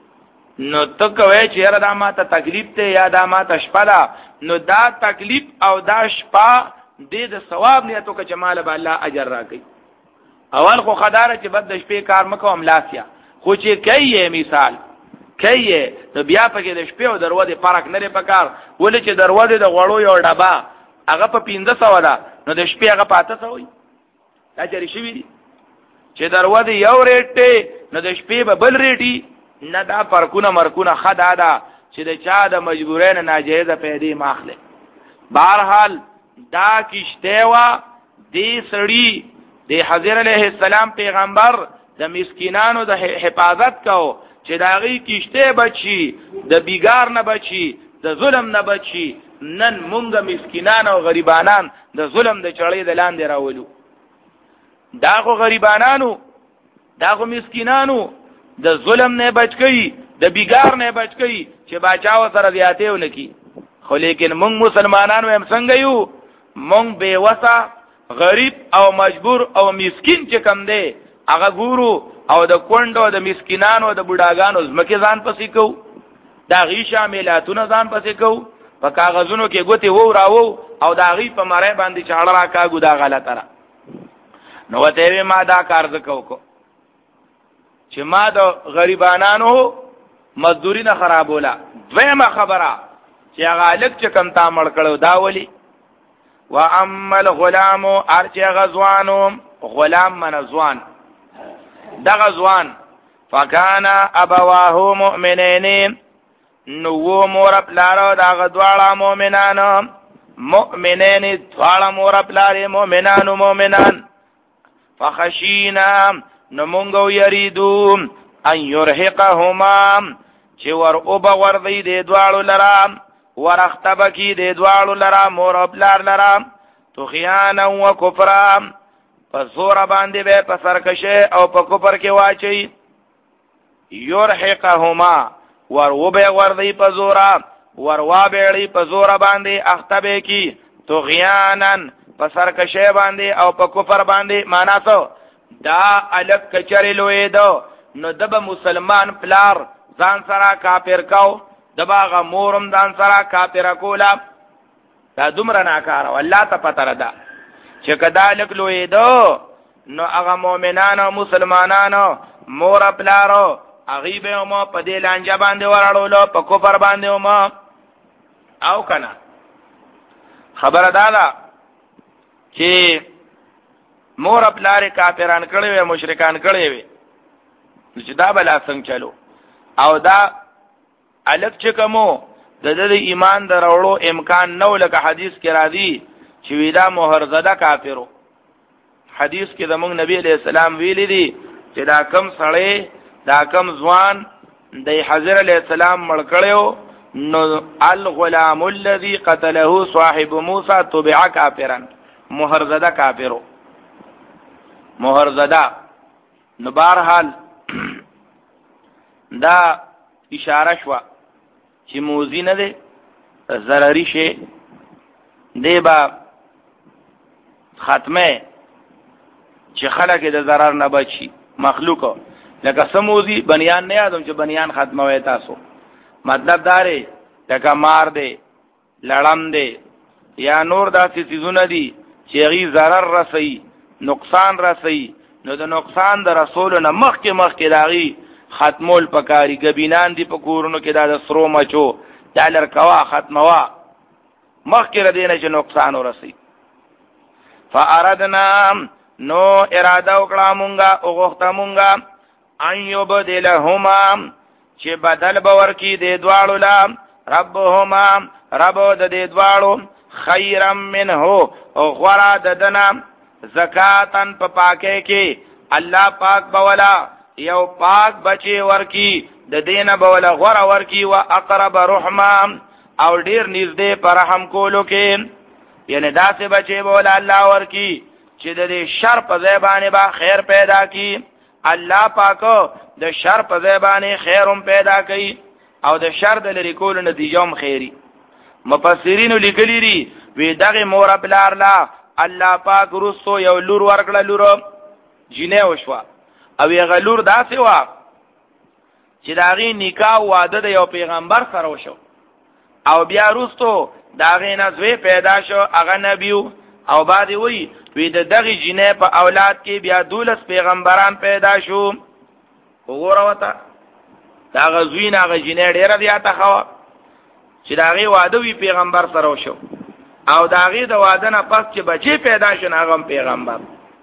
نو ته کوي چې یاره دا ماته تکلیف ته یا دا ماته شپه ده نو دا تکلیف او دا شپه دې د ثواب نیتو که جمال به الله اجر راکړي اول خو خداره چې بد د شپې کار مکوم لاسیا خو چې کوي مثال کوي نو بیا پکې د شپې او دروازه فرق نه لري پکار ولې چې دروازه د غړو یو ډبا هغه په پنځه سوه ده نو د شپې هغه پاته سوی دا چری شوی دي چې دروازه یو ریټ نو د شپې به بل ریټي نه دا پرکونه مرکونه خدا ده چې د چا د مجبورین ناجایزه پیدا ماخله بهرحال دا کیشته وا دې سړی د حضرت علیه السلام پیغمبر د مسکینانو د حفاظت کو چې داغي کیشته بچي د بیګار نه بچي د ظلم نه بچي نن مونږه مسکینان او غریبانان د ظلم د چړې د لاندې راولو دا خو غریبانانو دا خو مسکینانو د ظلم نه بچ کی د بیګار نه بچ کی چې بچاو سره زیاته ونکي خو لیکن مونږ مسلمانانو هم څنګه یو مونږ بے وسه غریب او مجبور او مسکین چې کم دی هغه ګورو او د کونډو د مسکینانو د بډاګانو زمکه ځان پسې کو دا غي شاملاتونه ځان پسې کو په کاغذونو کې ګوتې وو راو او دا غي په مړې باندې چاړه را کاګو دا غلطه را نو ته ما دا کار زکو کو چې ما د غریبانانو مزدوری نه خرابوله. دویمه خبره چې هغه الک چې کم تا مړ کړو دا ولی و اما الغلام ارچ غزوانو غلام من زوان دا غزوان فکانا ابواه مؤمنین نو مور پلارو دا غدواړه مؤمنانو مؤمنین دواړه مور پلارې مؤمنانو مؤمنان فخشینا نمونگو یریدو ان یرحقهما چې ور او بغور دی د دوالو لرام ورختبکی د دوالو لرام مور پلار لرام تو خیانا و کفرام پس زور باندې به په سرکشه او په کفر کې واچي یرحقهما ور او بغور دی په زورا ور وا بیړی په زور باندې اختبه کی تو غیانن په سرکشه باندې او په کفر باندې معنا څه دا الک کچری لوی دو نو دبا مسلمان پلار ځان سره کافر کاو دبا غ مورم ځان سره کافر کولا دا دومره ناکاره والله ته پته را ده چې کدا الک لوی دو نو هغه مؤمنانو مسلمانانو مور پلارو غیبه مو په دې لانجه باندې وراړولو په کفر باندې مو او کنه خبره ده چې مور پلار کافران کړي وي مشرکان کړي وي چې دا بلا څنګه چلو او دا الک چې کومو د دې ایمان دروړو امکان نو لکه حدیث کې راځي چې ویدا مہر زده کافرو حدیث کې زموږ نبی علیہ السلام ویلي دي چې دا کم سړی دا کم ځوان د حضرت علیہ السلام مړ کړو نو الغلام الذي قتله صاحب موسی تبع کافرا مہر زده کافرو مہر زده نو بهرحال دا اشاره شو چې موزی نه ده ضرری شي دی با ختمه چې خلک د ضرر نه بچي مخلوق لکه سموزی بنیان نه یادم چې بنیان ختمه وای تاسو مطلب داره لکه مار دی لړم دی یا نور داسې چیزونه دي چې غي ضرر رسي نقصان رسي نو د نقصان د رسول نه مخ کې مخ کې داغي ختمول پکاري غبینان دي په کورونو کې دا د سرو مچو دالر کوا ختموا مخ کې ردینه چې نقصان ورسي فاردنا نو اراده وکړه مونږه او غوښته مونږه ان یبدلهما چې بدل باور کې د دوالو لا ربهما رب د دې دوالو خیرم منه او غورا ددنا زکاتن په پاکه کې الله پاک بولا یو پاک بچي ورکی د دینه بولا غورا ورکی وا اقرب رحمه او ډیر نږدې پر رحم کولو کې یعنی داسې بچي بولا الله ورکی چې د دې شر په زبانه با خیر پیدا کی الله پاکو د شر په زبانه خیرم پیدا کوي او د شر د لری کول نتیجه هم خیری مفسرین لیکلی دي وی دغه مور بلار لا الله پاک رسو یو لور ورکړه لور جنې وشوا او یې غلور داسې وا چې داغي نکاح واده د یو پیغمبر سره وشو او بیا رسو داغه نزوی پیدا شو هغه نبیو او بعد وی وی د دغه جنې په اولاد کې بیا دولس پیغمبران پیدا شو وګوره وتا دا غزوین هغه جنې ډیره زیاته خوا چې داغه واده وی پیغمبر سره وشو او داغه د واده نه پس چې بچي پیدا شون هغه پیغمبر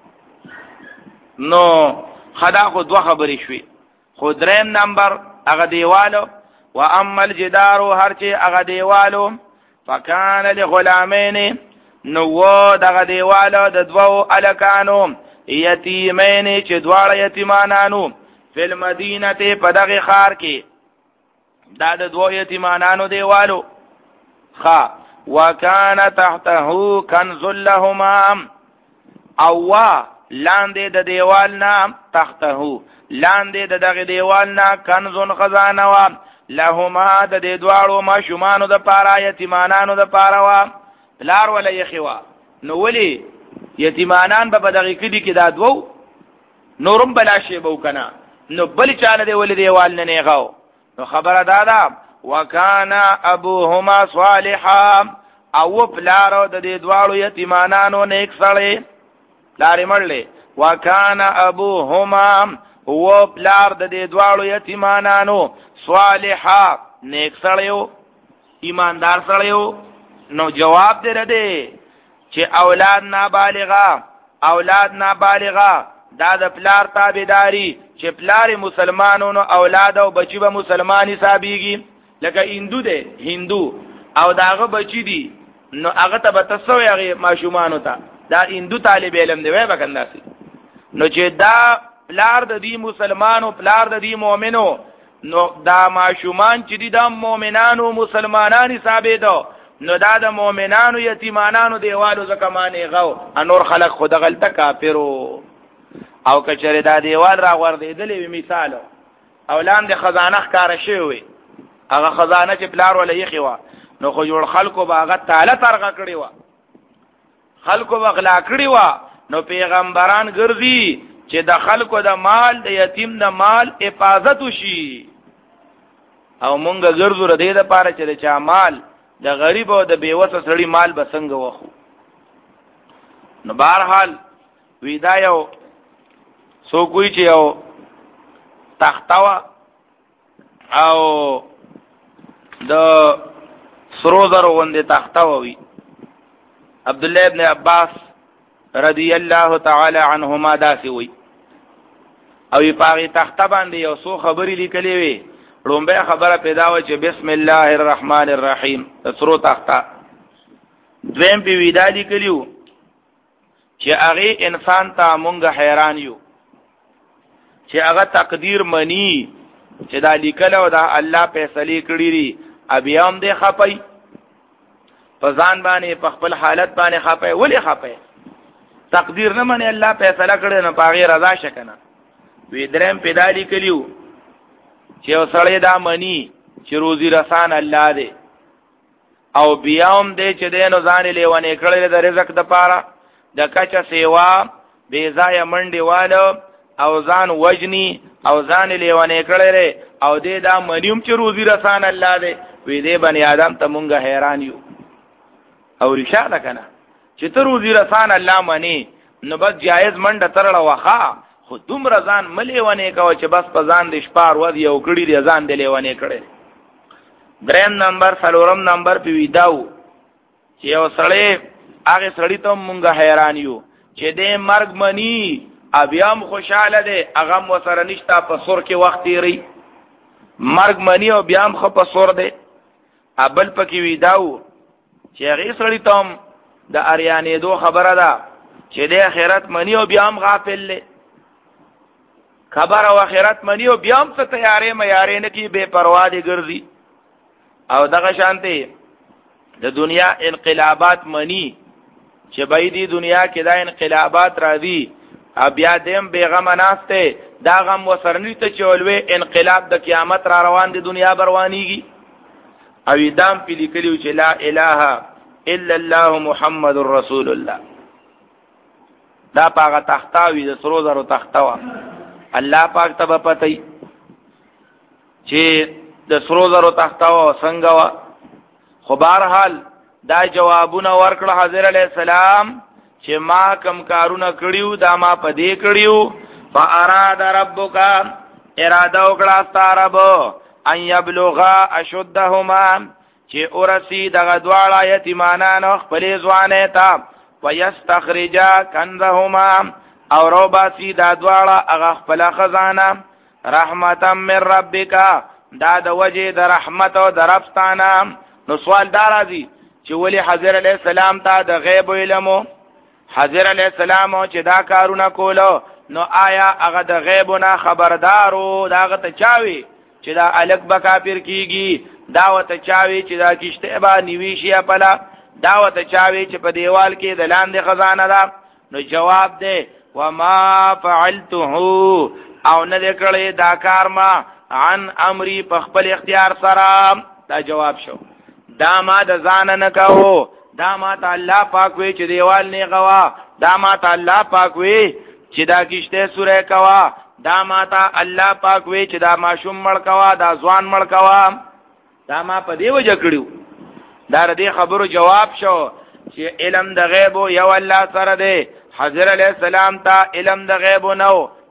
نو خدا خو دوه خبرې شوي خو دریم نمبر هغه دیوالو و اما الجدار هر چې هغه دیوالو فکان لغلامین نو دغه دیوالو د دوو الکانو یتیمین چې دواړه یتیمانانو فل مدینه په دغه خار کې دا د دوو یتیمانانو دیوالو خا وکانه تحته کنز لهما او لاندې د دیوال نه تحته لاندې د دغه دیوال نه کنزون خزانه وا لهما د دې دواړو ماشومانو د پاره یتیمانانو د پاره وا لار ولا یخوا نو ولی یتیمانان به دغه کدي کې دا دوو نورم بلا شی بو کنه نو بل چاله دی ول دیوال نه نه غاو نو خبره دادا وکانا ابوهما صالحا او پلارو د دې دواړو یتیمانانو نیک سړی لارې مړلې وکانا ابوهما و پلار د دې دواړو یتیمانانو صالحا نیک سړیو ایماندار سړیو. نو جواب دې رده چې اولاد نابالغا اولاد نابالغا دا د پلار تابعداري چې پلار مسلمانونو اولاد او بچي به مسلمانی حسابيږي. لکه هندو دی هندو او داغه بچی دی نو هغه ته به تسوي هغه ماشومان ته دا هندو طالب علم دی وای بکنداسي. نو چې دا پلار د دې مسلمانو پلار د دې مؤمنو نو دا ماشومان چې دي د مؤمنانو مسلمانانی ثابت دو نو دا د مؤمنانو یتیمانانو دیوالو زکمانه غو انور خلق خود غلطه کافرو. او کچره دا دیوال را وردیدلې مثال اولان د خزانه ښکار شوی هغه خزانه چې پلار ولا یخي وا نو خو جوړ خلکو باغه تعالی ترغه کړی وا خلکو بغلا کړی وا. نو پیغمبران ګرځي چې د خلکو د مال د یتیم د مال حفاظت وشي او مونږ ګرځو ر دې د پاره چې د چا مال د غریب او د بیوسه سړی مال بسنګ وخو. نو بهرحال ویدایو سو کوئی چې یو تختوا او د سرو زرو غوندې تختوا وی. عبد الله ابن عباس رضی الله تعالی عنهما داسې وی او یې پاغي تخته باندې یو څو خبرې لیکلې وي. لومبه خبره پیدا و چې بسم الله الرحمن الرحیم سرو تخته. دویم په ویدا لیکلیو چې هغه انسان ته مونږ حیران یو چې هغه تقدیر منی چې دا لیکل او دا الله فیصله کړی لري ابيام دې خپي په ځان باندې په خپل حالت باندې خپي ولې خپي تقدیر نه منی الله فیصله کړی نه پاغي رضا شکنه. وی درم پیدا لیکلیو چې وسړی دا منی چې روزي رسان الله دې او بیاوم دې چې دینو ځان لیونه کړل د رزق د پاره د کچا سیوا بے ځای منډي والو او ځان وجنی او ځان لیونه کړل او دې دا منیم چې روزي رسان الله دې وی دې بنی آدم ته مونږه حیران یو او رشاد کنه چې ته روزي رسان الله منی نو بس جایز منډه ترړه واخا خو دومره ځان ملیونه کو چې بس په ځان د شپار ود یو کړي دې ځان دې لیونه کړي. دریم نمبر سلورم نمبر په ویداو چې یو سړی هغه سړی ته مونږه حیران یو چې دې مرګ منی ابيام خوشاله دي هغه مو سره نشتا په سور کې وخت یې مرګ منی او بیام خو په سور دي. ابل پکې ویداو چې هغه سړی ته د اریانې دو خبره ده چې د آخرت منی او بیام غافل له خبر او آخرت منی او بیام څه تیارې مې نه کی بے پروا دي ګرځي. او دغه شانته د دنیا انقلابات منی چې بای دی دنیا کې دا انقلابات راځي بیا دیم بیغم ناسته دا غم وسرنی ته چولوي انقلاب د قیامت را روان دي دنیا بروانیږي. او دام په لیکلو چې لا اله الا الله محمد رسول الله دا پاغه تختاوی د سرو زرو تختوا الله پاک ته پتاي چې د سرو زرو تختوا څنګه وا. خو بهرحال دا جوابونه ورکړه حضرت علی السلام چې ما کم کارونه کړیو دا ما پدې کړیو. فاراد ربک اراده وکړه ستاره بو ان یبلغا اشدهما چې اورسی دغه دواړه یتیمانان خپل ځوانه تا ويستخرجا کنزهما او روباسی دا دواړه هغه خپل خزانه رحمتا من ربک دا د وجه د رحمت او د ربستانه. نو سوال دار راځي چې ولی حضرت علی السلام ته د غیب علمو حضرت علی السلام چې دا کارونه کولو نو آیا هغه د غیب نه خبردارو داغه ته چاوي چې دا الک به کافر کیږي داوته چاوي چې دا کشته به نیویشي خپل داوته چاوي چې په دیوال کې د لاندې خزانه ده. نو جواب ده وما فعلته او نه کړی دا کار ما عن امری په خپل اختیار سره. دا جواب شو دا ما د ځان نه کاو دا ما ته الله پاک وی چې دیوال نه غوا دا ما ته الله پاک وی چې دا کشته سوره کوا دا ما ته الله پاک وی چې دا ماشوم مړ کوا دا ځوان مړ کوا دا ما په دی وجه کړیو. دا دې خبرو جواب شو چې علم د غیب یو الله سره دی. حضرت علی السلام ته علم د غیب نو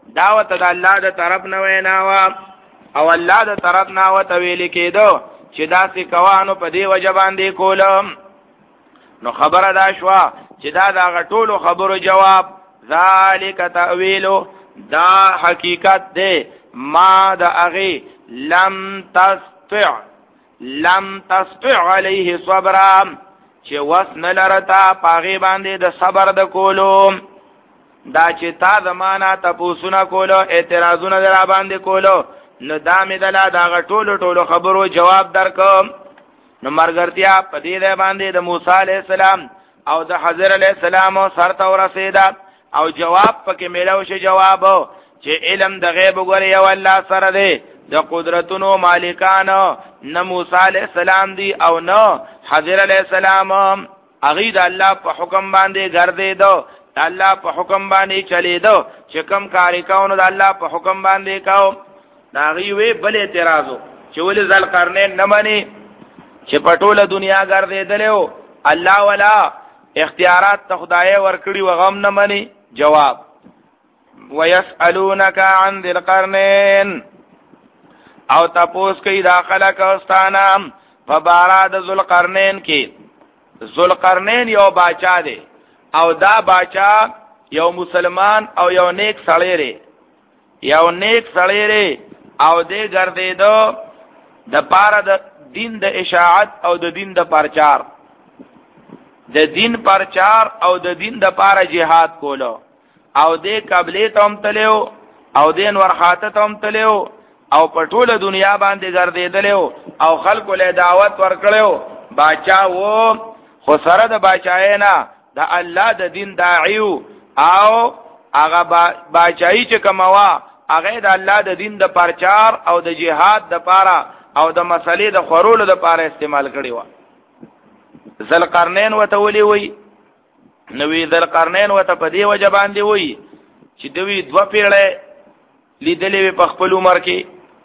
دعوت د الله د طرف نه ویناوا او الله د طرف نه و تویل کېدو چې دا سې کوانو په دی وجه باندې کولم. نو خبره دا شوا چې دا دا غټولو خبرو جواب ذالک تأویلو دا حقیقت دی ما دا اغي لم تستطع لم تستطع علیه صبرا چې وسن لرتا پاغي باندې د صبر د کولو دا چې تا زمانہ تپوسونه کولو اعتراضونه در باندې کولو نو دا می دلا دا غټولو ټولو خبرو جواب درکم. نو مرګرتیا په دې باندې د موسی علی السلام او د حضرت علی السلام سره ورسېدا او جواب پکې میلاو شي جواب چې علم د غیب غوري او الله سره دی د قدرتونو مالکانو نه موسی علی السلام دی او نه حضرت علی السلام اغه د الله په حکم باندې ګرځیدو الله په حکم باندې چلیدو چې کوم کاری کاونو د الله په حکم باندې کاو دا غي وی بل اعتراضو چې ولې ذل قرنین نه مانی چې پټوله دنیا ګرځیدلو الله ولا اختیارات ته خدای ورکړي و غم نه مانی. جواب ويسألونك عن ذي القرنين او تپوس کوي داخله کوستانه په بارا د ذل قرنین کې. ذل قرنین یو باچا دی او دا باچا یو مسلمان او یو نیک سړی دی یو نیک سړی دی او دې ګرځیدو د پاره د دین د اشاعت او د دین د پرچار د دین پرچار او د دین د پاره جهاد کولو او دې قبلې تم تلو او دین ورخاته تم تلو او په ټوله دنیا باندې ګرځیدلو او خلکو له دعوت ورکړو. باچا وو خو سره د باچاینا د الله د دین داعیو او هغه باچای چې کموا هغه د الله د دین د پرچار او د جهاد د پاره او د مسلې د خورولو د پاره استعمال کړي و. ذل قرنین وته ولي وي نوې ذل قرنین وته په دی وجه باندې وي چې دوی دو پیړې لیدلې په خپل عمر کې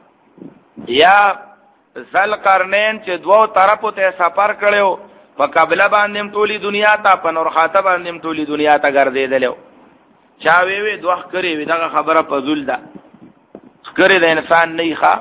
یا ذل قرنین چې دوه طرفو ته سفر کړو په قبله باندې ټولي دنیا ته په نور خاطه باندې ټولي دنیا ته ګرځیدلو چا وی وی دوه کړی وی دا خبره پزول ده کړی د انسان نه ښه.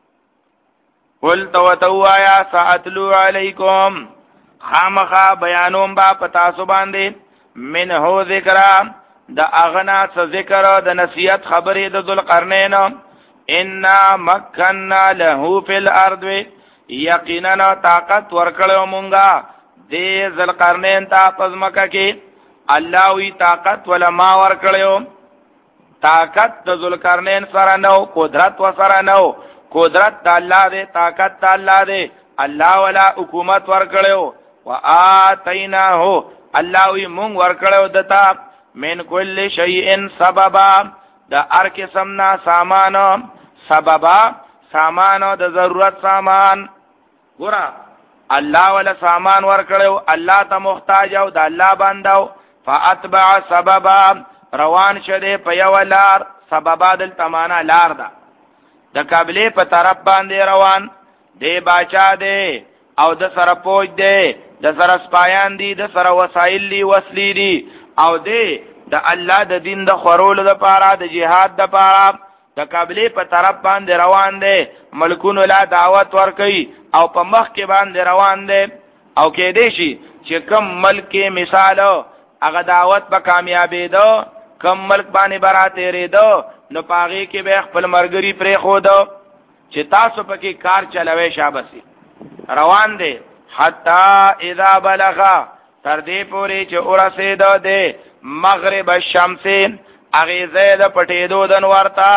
قل تو یا ساتلو علیکم خامخا بیانوم با پتا سو باندې من هو ذکر د اغنا څه ذکر د نصیحت خبرې د ذل قرنین ان مکننا له فی الارض یقینا طاقت ورکړو مونږه دې ذل قرنین ته پزمکه کې الله وی طاقت ولا ما ورکړو طاقت د ذل قرنین سره نو قدرت و سره نو قدرت د الله دې طاقت د الله دې الله ولا حکومت ورکړو واتیناه الله وی مونږ ورکړو دتا من کل شیء سببا د هر قسم نا سامان سببا سامان د ضرورت سامان ګورا الله ولا سامان ورکړو الله ته محتاج او د الله باندې فاتبع سببا روان شده په یو لار سببا دل تمانا لار ده د قبله په طرف باندې روان دی باچا دی او د سره پوج دی د سره سپایان دی د سره وسایل دی وسلی دی او دی د الله د دین د خورولو د پاره د جهاد د پاره د قبله په طرف باندې روان دی ملکونو لا دعوت ورکي او په مخ کې باندې روان دی او کې دی شي چې کم ملک مثال هغه دعوت به کامیابې دو کم ملک باندې براته ریدو نو پاغي کې به خپل مرګري پرې خو دو چې تاسو پکې کار چلوي شابسي روان دی حتا اذا بلغا تر دې پورې چې اورسېدو دی مغرب الشمس اغه زید پټېدو دن ورتا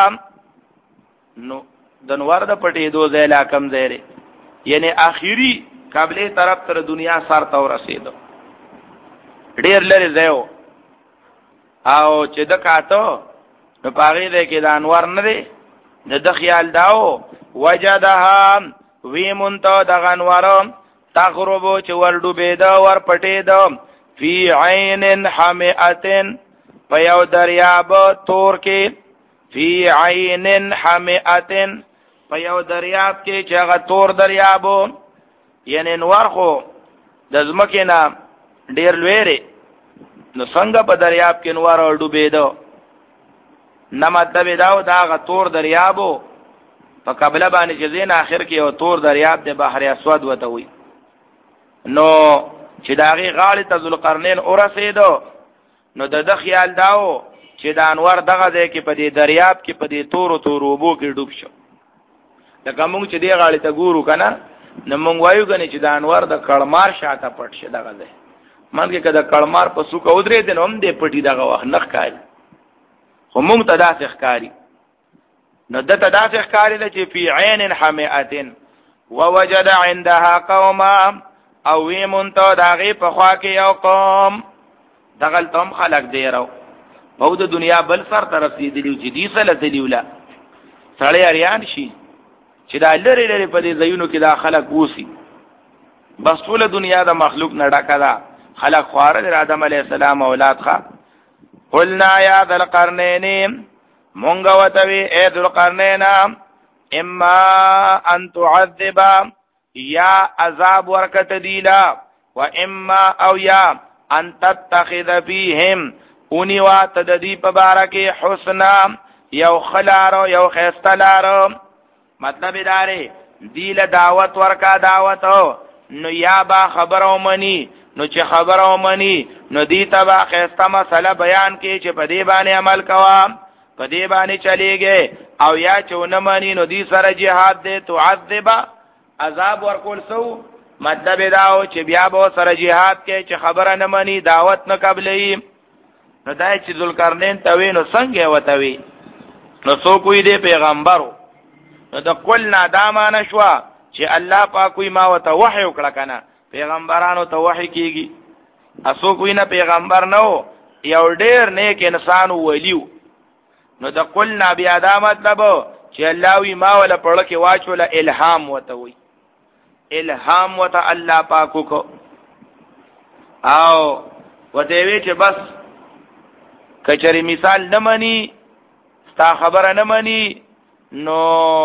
نو دن ور د پټېدو زیلا کم زیره یعنی اخیری قبله طرف تر دنیا سر تا ورسېدو ډیر لري زیو او چې د کاتو نو پاره دې کې د انوار نه دی د خیال داو وجدها وی مونته د غنوارو تغربو چې ور ډوبېدا ور پټېدا فی عین حمئه په یو دریاب تور کې فی عین حمئه په یو دریاب کې چې هغه تور دریابو یعنی نور خو د ځمکې نه ډیر لوی نو څنګه په دریاب کې نور ور ډوبېدا نه مطلب داو دا غ تور دریابو په قبله باندې چې زین اخر کې یو تور دریاب د بحر اسود وته وي نو چې داغي غاړه ته ذوالقرنین اورسېدو نو د د خیال داو چې د انور دغه ځای کې په دې دریاب کې په دې تورو تورو وبو کې ډوب شو لکه موږ چې دې غاړه ته ګورو کنه نو موږ وایو کنه چې د انور د کړمار شاته پټ شه دغه ځای منګه کده کړمار په سوق ودرې دي نو هم دې پټي دغه وخت نخ کاری خو موږ ته داسې ښکاری نو دته داسې ښکاری چې فی عین حمیئه ووجد عندها قوما او وی مونته داغه په خوا کې یو قوم دغل تم خلق دی راو په د دنیا بل سر ته رسیدلی چې دې سره دلیولا سړی اریان شي چې دا لری لری په دې زینو کې دا خلق ووسی بس ټول دنیا د مخلوق نه ډکه ده خلق خوار د آدم علی السلام اولاد ښا قلنا یا ذل قرنین مونږ وتوی اے ذل قرنین اما ان تعذب یا عذاب ورکت دیلا و اما او یا ان تتخذ فیهم اونی وات د دې په بارکه حسنا یو خلارو یو خستلارو مطلب داره دیل دعوت ورکا دعوت نو یا با خبرو منی نو چې خبرو منی نو دی تبا خسته مسله بیان کی چې په دې باندې عمل کوا په دې باندې چلیږي او یا چونه منی نو دی سره jihad دې تعذب عذاب ورکول سو مطلب داو چې بیا به سره jihad کې چې خبره نه منی دعوت نه قبلې نو دای چې ذوالقرنین توی نو څنګه وتوی نو سو کوی دې پیغمبرو نو د قلنا دامانه شوا چې الله پاک کوئی ما وته وحی وکړه کنه پیغمبرانو ته وحی کیږي اسو کوئی نه پیغمبر نو یو ډیر نیک انسان ولیو نو د قلنا بیا دا مطلب چې الله وی ما ولا پړه کې واچول الهام وته وی الهام وته الله پاکو کو او وته وی چې بس کچری مثال نه منی ستا خبره نه منی نو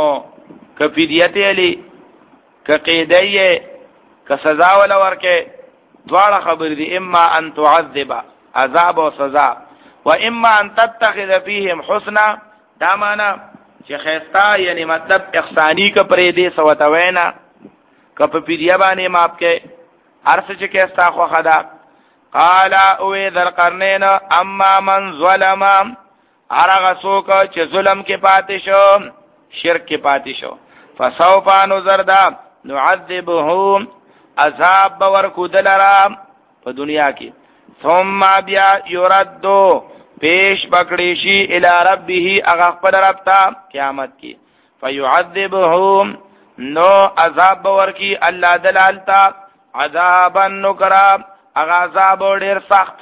کفیدیت علی که قیدیه که سزا ولا ورکه دواړه خبر دي اما ان تعذب عذاب او سزا و اما ان تتخذ فيهم حسنا دا معنا چې خيستا یعنی مطلب احسانی کا پرې دي سوتوینا که په پیډیا باندې ماپ کې ارس چې کېستا خو خدا قال او ذل قرنین اما من ظلم ارغه سوک چې ظلم کې پاتې شو شرک کې پاتې شو فسوف نذردا نعذبهم عذاب ورکو دلرا په دنیا کې ثم بیا يردو پیش بکړی شي الی ربه هغه خپل رب ته قیامت کې فيعذبهم نو عذاب ورکی الله دلالتا عذابا نکرا هغه عذاب ډیر سخت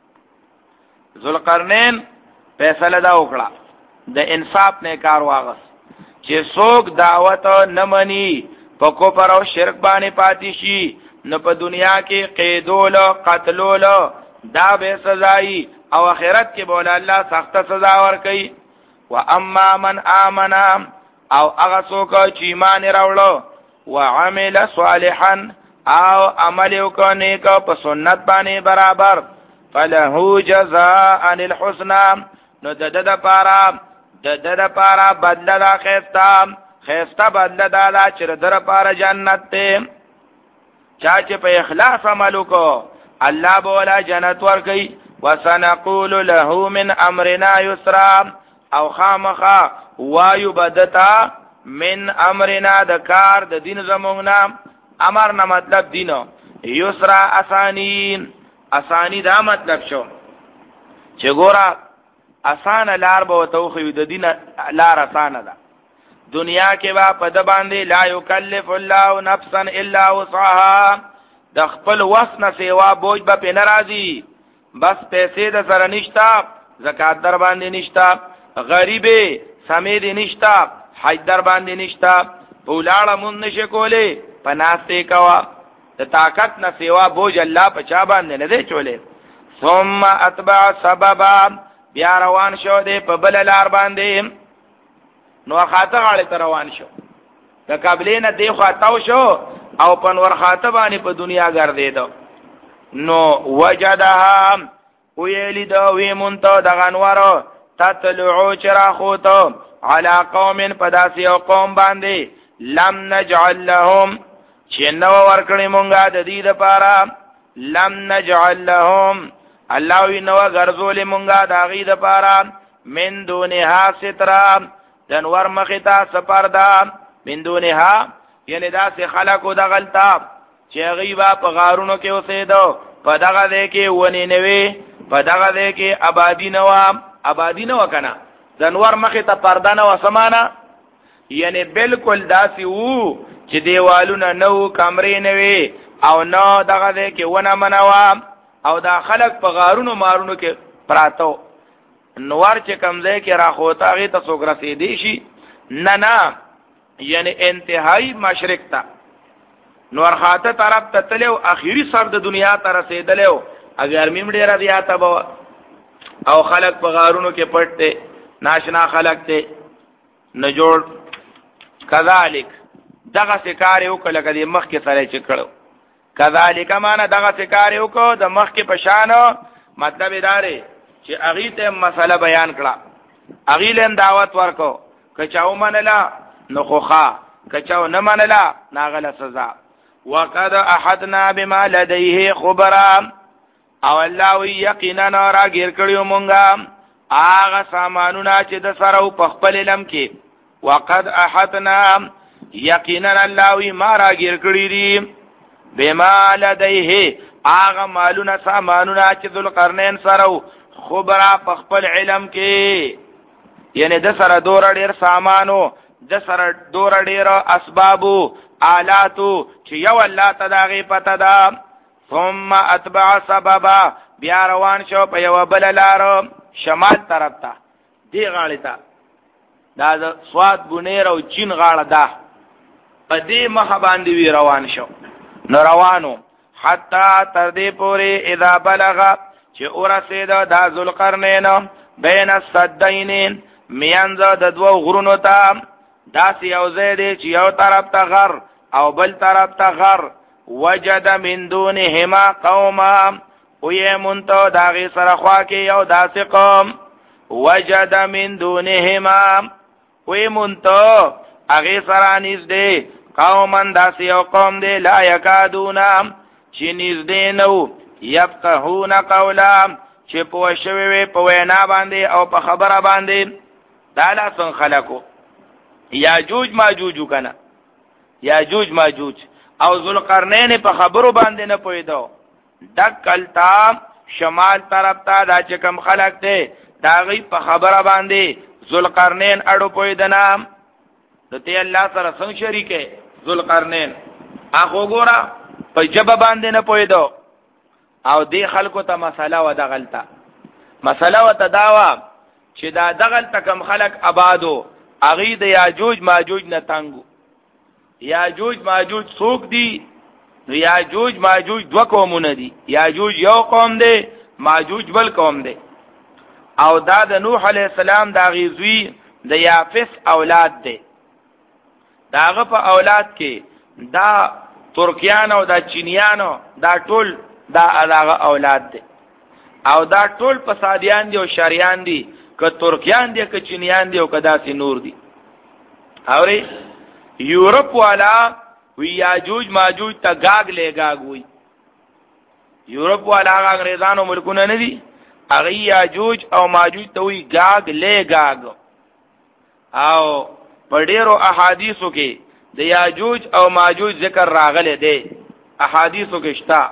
ذوالقرنین فیصله دا وکړه د انصاف نه کار واغس چې څوک دعوت نه مني په کوپر او شرک باندې پاتې شي نو په دنیا کې قیدول قتلول دا به سزای او آخرت کې بوله الله سخت سزا ورکړي و اما من آمنا او هغه څوک چې ایمان راوړو وعمل صالحا او عمل وکړي نیک په سنت باندې برابر فله جزاء الحسنى نو د د لپاره د د لپاره بدله دا خستا خستا بدله دا چې در لپاره جنت ته چا چې په اخلاص عمل وکړو الله بولا جنت ورکړي وسنقول له من امرنا يسرا او خامخا وایو بدتا من امرنا د کار د دین زمونږ امر نه مطلب دینو یسرا اسانی اسانی دا مطلب شو چې ګورا اسانه لار به توخی د دین لار اسانه ده دنیا کې با په د باندې لا یکلف الله نفسا الا وسعها د خپل وس نه سیوا بوج به په ناراضي بس پیسې د سره نشتا زکات در باندې نشتا غریبې سمې دي نشتا حج در باندې نشتا بولاړه مون نشه کولې پناسته کوا د طاقت نه سیوا بوج الله په چا باندې نه دی چولې ثم اتبع سببا بیا روان شو دی په بل لار باندې نو خاطر غاړه روان شو د قبلې نه دی خاطاو شو او پنور خاطر باندې په دنیا ګرځیدو نو وجدها ویلی دا وی مونته د غنوارو تطلعو چرا خوتو علا قوم پداسی او قوم باندې لم نجعل لهم چنو ورکړی مونږه د دې لپاره لم نجعل لهم الله وی نو غرزول مونږه د غې لپاره من دونها سترا دنور مختا سپردا من دونها یعنی دا سه خلقو د غلطا چې غیبا په غارونو کې اوسېدو په دغه دې کې ونی نوي په دغه دې کې آبادی نو آبادی نو کنه دنور مختا پردا نو سمانا یعنی بالکل داسي وو چې دیوالونه نو کمرې نوي او نو دغه دې کې ونه منوا او دا خلق په غارونو مارونو کې پراتو نور چې کمزې کې راخوتا غي ته څوک رسیدي شي نه نه یعنی انتهایی مشرق تا نور خاطه طرف ته تلو اخیری سر د دنیا ته رسیدلو اگر مم ډیر زیاته بو او خلق په غارونو کې پټته ناشنا خلق ته نه جوړ کذالک دغه سکار یو کله کدي مخ کې سره چکړو کذالک معنا دغه سکار یو کو د مخ کې پشانو مطلب ادارې چې اغه ته مسله بیان کړه اغه لن دعوت ورکو کچاو منلا نو خوخه کچاو نه منلا ناغله سزا وقد احدنا بما لديه خبرا او الله یقینا را غیر کړیو مونږه هغه سامانونه چې د سره په خپل لم کې وقد احدنا یقینا الله ما را غیر کړی دي بما لديه هغه مالونه سامانونه چې ذل قرنین سره خبره په خپل علم کې یعنی د سره دور ډیر سامانو د سره دور ډیر اسبابو آلاتو چې یو الله تداغي پته ده ثم اتبع سببا بیا روان شو په یو بل لار شمال طرف ته دی غاړه ته دا د سواد بنیر او چین غاړه ده په دې مخ باندې وی روان شو نو روانو حتا تر دې پورې اذا بلغ چې اورسید د ذوالقرنین بین الصدین میانځ د دوه غرونو ته داس یو زیدې چې یو طرف ته غر او بل طرف ته غر وجد من دونهما قوما وی مونته داغي سره خوا کې یو داسې قوم وجد من دونهما وی مونته هغه سره نږدې قومن داسې یو قوم دی لا یکادون چې نږدې نو یفقهون قولا چې په شوي په وینا باندې او په خبره باندې دا لا څنګه خلقو یاجوج ماجوج کنه یاجوج ماجوج او ذوالقرنین په خبرو باندې نه پویدو دکلتا شمال طرف ته دا چې کم خلق دی دا غي په خبره باندې ذوالقرنین اړو پویدنا ته الله سره څنګه شریکه ذوالقرنین اخو ګورا په جبه باندې نه پویدو او دی خلکو ته مساله و دغلتا مساله و تداوا چې دا دغلتا کم خلق آبادو اغي د یاجوج ماجوج نه تنګو یاجوج ماجوج څوک دي نو یاجوج ماجوج دو قومونه دي یاجوج یو قوم دی ماجوج بل قوم دی او دا د نوح علی السلام دا غیزوی د یافس اولاد دی داغه په اولاد کې دا ترکیان او دا چینیانو دا ټول دا هغه اولاد دي او دا ټول فسادیان دي او شریان دي که ترکیان دي که چینیان دي او که داسې نور دي اوري یورپ والا وی یاجوج ماجوج ته گاگ لے گاگ وی یورپ والا هغه انګريزانو ملکونه نه دي هغه یاجوج او ماجوج ته وی گاگ لے گاگ او په ډیرو احادیثو کې د یاجوج او ماجوج ذکر راغله دي احادیثو کې شتا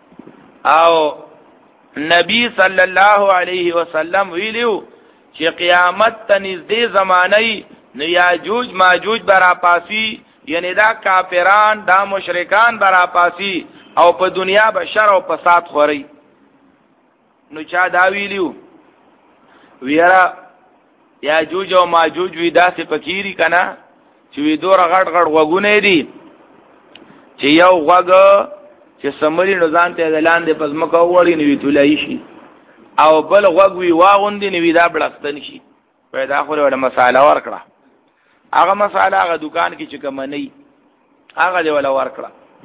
او نبی صلی الله علیه وسلم ویلو چې قیامت ته نږدې زمانه نو یاجوج ماجوج برا پاسی یعنی دا کافران دا مشرکان برا پاسی او په دنیا به شر او فساد خوري نو چا دا ویلو ویرا یاجوج او ماجوج وی داسې فقيري کنا چې وی دور غټ غټ وګونه دي چې یو وګ چې سمري نو ځانته دلاندې پس مکو وړي نو ویتلای شي او بل وګ وی واغوندې نو دا بلستن شي پیدا خو له مساله ورکړه هغه مساله هغه دکان کې چې کوم نه هغه دی ولا ورکړه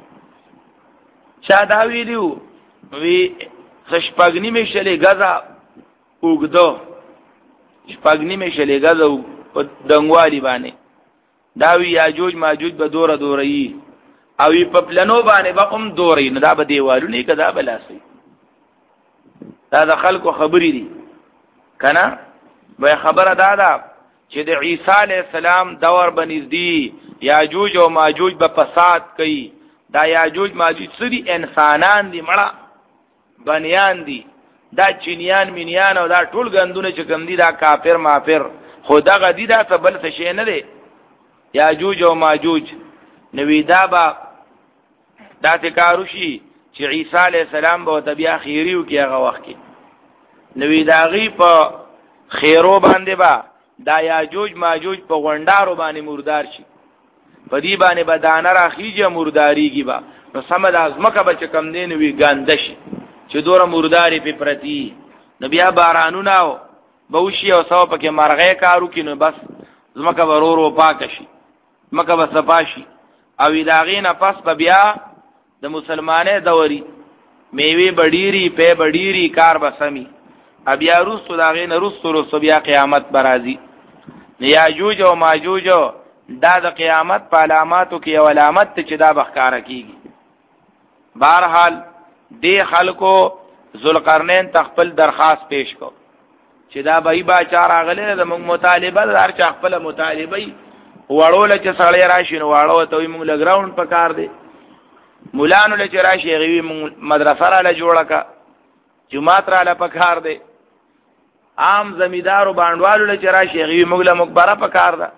چا دا ویلو وی خشپګنی مې شلې غزا وګدو شپږنی می شلې غزو په دنګوالی باندې دا وی یاجوج ماجوج به دوره دوري او په پلانو باندې به هم دوري نه دا به دیوالو نه کدا بلاسي دا د خلکو خبرې دي کنه به خبره دادا چې د عیسی علی السلام دور بنزدي یاجوج او ماجوج به فساد کوي دا یاجوج ماجوج سړي انسانان دي مړه بنیان دي دا چینیان مینیان او دا ټول غندونه چې کوم دي دا کافر مافر خدا غدي دا څه بل څه شي نه دي یاجوج او ماجوج نوی دا با دا تکاروشي چې عیسی علی السلام به تبیا خیریو کې هغه وخت کې نوی دا غي په خیرو باندې با دا یاجوج ماجوج په غونډارو باندې مردار شي په دې باندې بدانه راخیږي مرداریږي با نو سم د ازمکه بچ کم دین وی ګاندش چې دوره مرداري په پرتی نو بیا بارانونه او بوشي او سو پکې مرغې کارو کینو بس زمکه ورورو پاک شي مکه وسپاشي او داغینه پس په بیا د مسلمانې دوري میوه بډيري په بډيري کار بسمي بیا روستو داغینه روستو روستو بیا قیامت برازي یاجوج او ماجوج دا د قیامت په علاماتو کې یو علامت چې دا بخکاره کیږي بهرحال دی خلکو ذوالقرنین تخپل درخواست پیش کو چې دا بای با چار اغله د موږ مطالبه دار چې خپل مطالبه وړول چې سړی راشي نو واړو ته موږ لګراوند پکار دی مولانو له چې راشي غوي مدرسه را له جوړه کا جمعات را له پکار دی عام زمیدارو باندوالو له چې راشي غوي موږ له مقبره پکار ده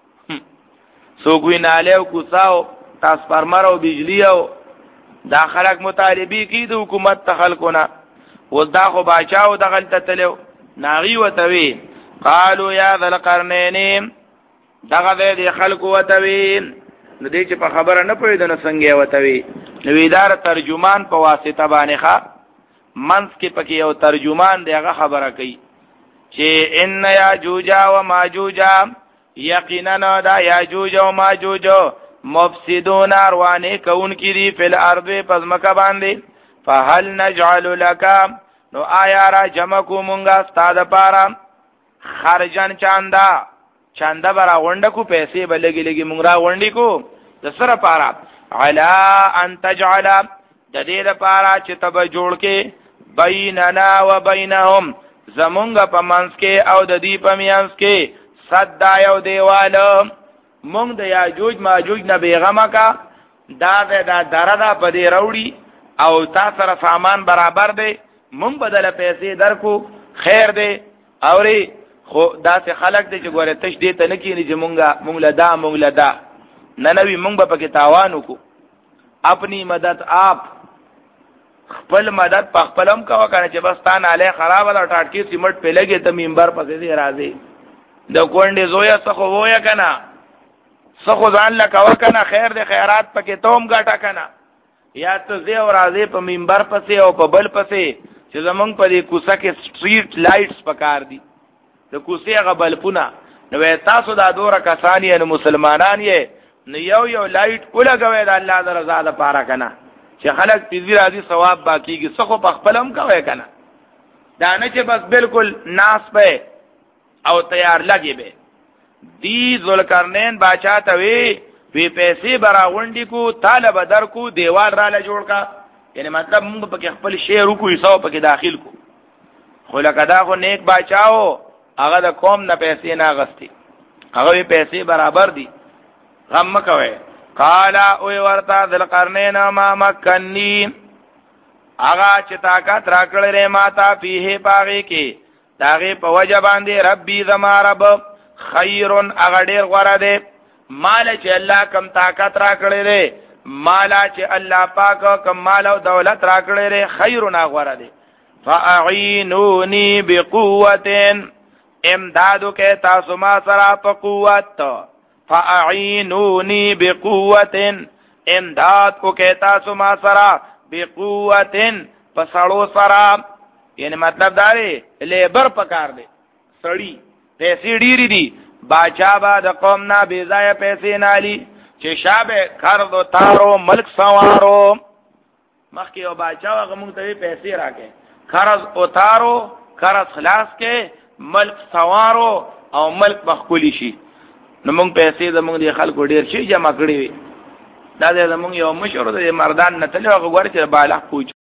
سوګوي ناله او کوساو ترانسفارمر او بجلی او دا خلق مطالبه کی د حکومت تخلقونه ودا خو باچاو دغل تتلو ناغي وتوي قالوا يا ذا القرنين دغه د خلق وتوي نو دې چې په خبره نه پوي د څنګه وتوي نو اداره ترجمان په واسطه باندې ښا منس کې پکې یو ترجمان دغه خبره کوي چې ان یاجوج و ماجوج یقینا دا یاجوج او ماجوج مفسدون اروانه کون کی دی فل ارض پزمکه باندې فهل نجعل لك نو آیا را جمع کو مونږه استاد پارا خرجن چاندا چاندا برا غونډه کو پیسې بلګي لګي مونږ را غونډي کو د سره پارا علا ان تجعل د دې لپاره چې تب جوړ کې بیننا و بینهم زمونږ په منځ کې او د دې په میانس کې صد یو دیوال مونږ د یاجوج ماجوج نه بیغمه کا دا دا دردا په دې وروړي او تاسو سره سامان برابر دی مونږ بدله پیسې درکو خیر دی اوري خو داسې خلک دی چې ګوره تش دې ته نه کینی چې مونږه مونږ لدا مونږ لدا نه نوی مونږ په کې تاوان وکړو اپنی مدد آپ خپل مدد په خپلم کا وکړه چې بس تان علی خراب ولا ټاټکی سیمټ په لګي ته منبر پسې دی راځي د کونډې زویا څخه ویا کنه څخه ځان لکه وکنه خیر دی خیرات پکې توم غټه کنه یا ته زی او راځي په منبر پسې او په بل پسې چې زمونږ په دې کوڅه کې سټریټ لایټس پکار دي د کوڅې هغه بلپونه نو تاسو دا دوره کسانی نو مسلمانان یې نو یو یو لایټ ولګوي د الله د رضا لپاره کنه چې خلک تیزی راځي ثواب باقیږي څخه په خپلم کوي کنه دا نه چې بس بالکل ناس په او تیار لګي به دی ذوالقرنین باچا ته وی وی پیسې براغونډي کو طالب در کو دیوال را له جوړ کا یعنی مطلب موږ په خپل شعر کو حساب په داخل کو خو لکه دا خو نیک باچاو هغه د قوم نه پیسې نه غستی هغه پیسې برابر دي غم مکوي قال او ورتا ذوالقرنین ما مکنی هغه چې طاقت راکړې ماته فيه پاغي کې داغه په وجه باندې ربي زما رب خیرن اغه ډیر غوړه ده مال چې الله کم طاقت را کړی دی مال چې الله پاک کم مال او دولت را کړی دی خیرن غوړه ده فاعینونی بقوه امدادو کې تاسو ما سره په قوت فاعینونی بقوه امداد کو کې تاسو ما سره بقوه پسړو سره یعنی مطلب دا دی لیبر پکار دی سړی پیسې ډیری دي باچا با د قوم نه بے ځای پیسې نالي چې شابه قرض او تارو ملک سوارو مخکې او باچا هغه مونږ ته پیسې راکې قرض او تارو قرض خلاص کې ملک سوارو او ملک بخکلی شي نو موږ پیسې زموږ د خلکو ډیر شي جمع کړي وي دا زموږ یو مشر د مردان نه تلو هغه ورته بالا پوج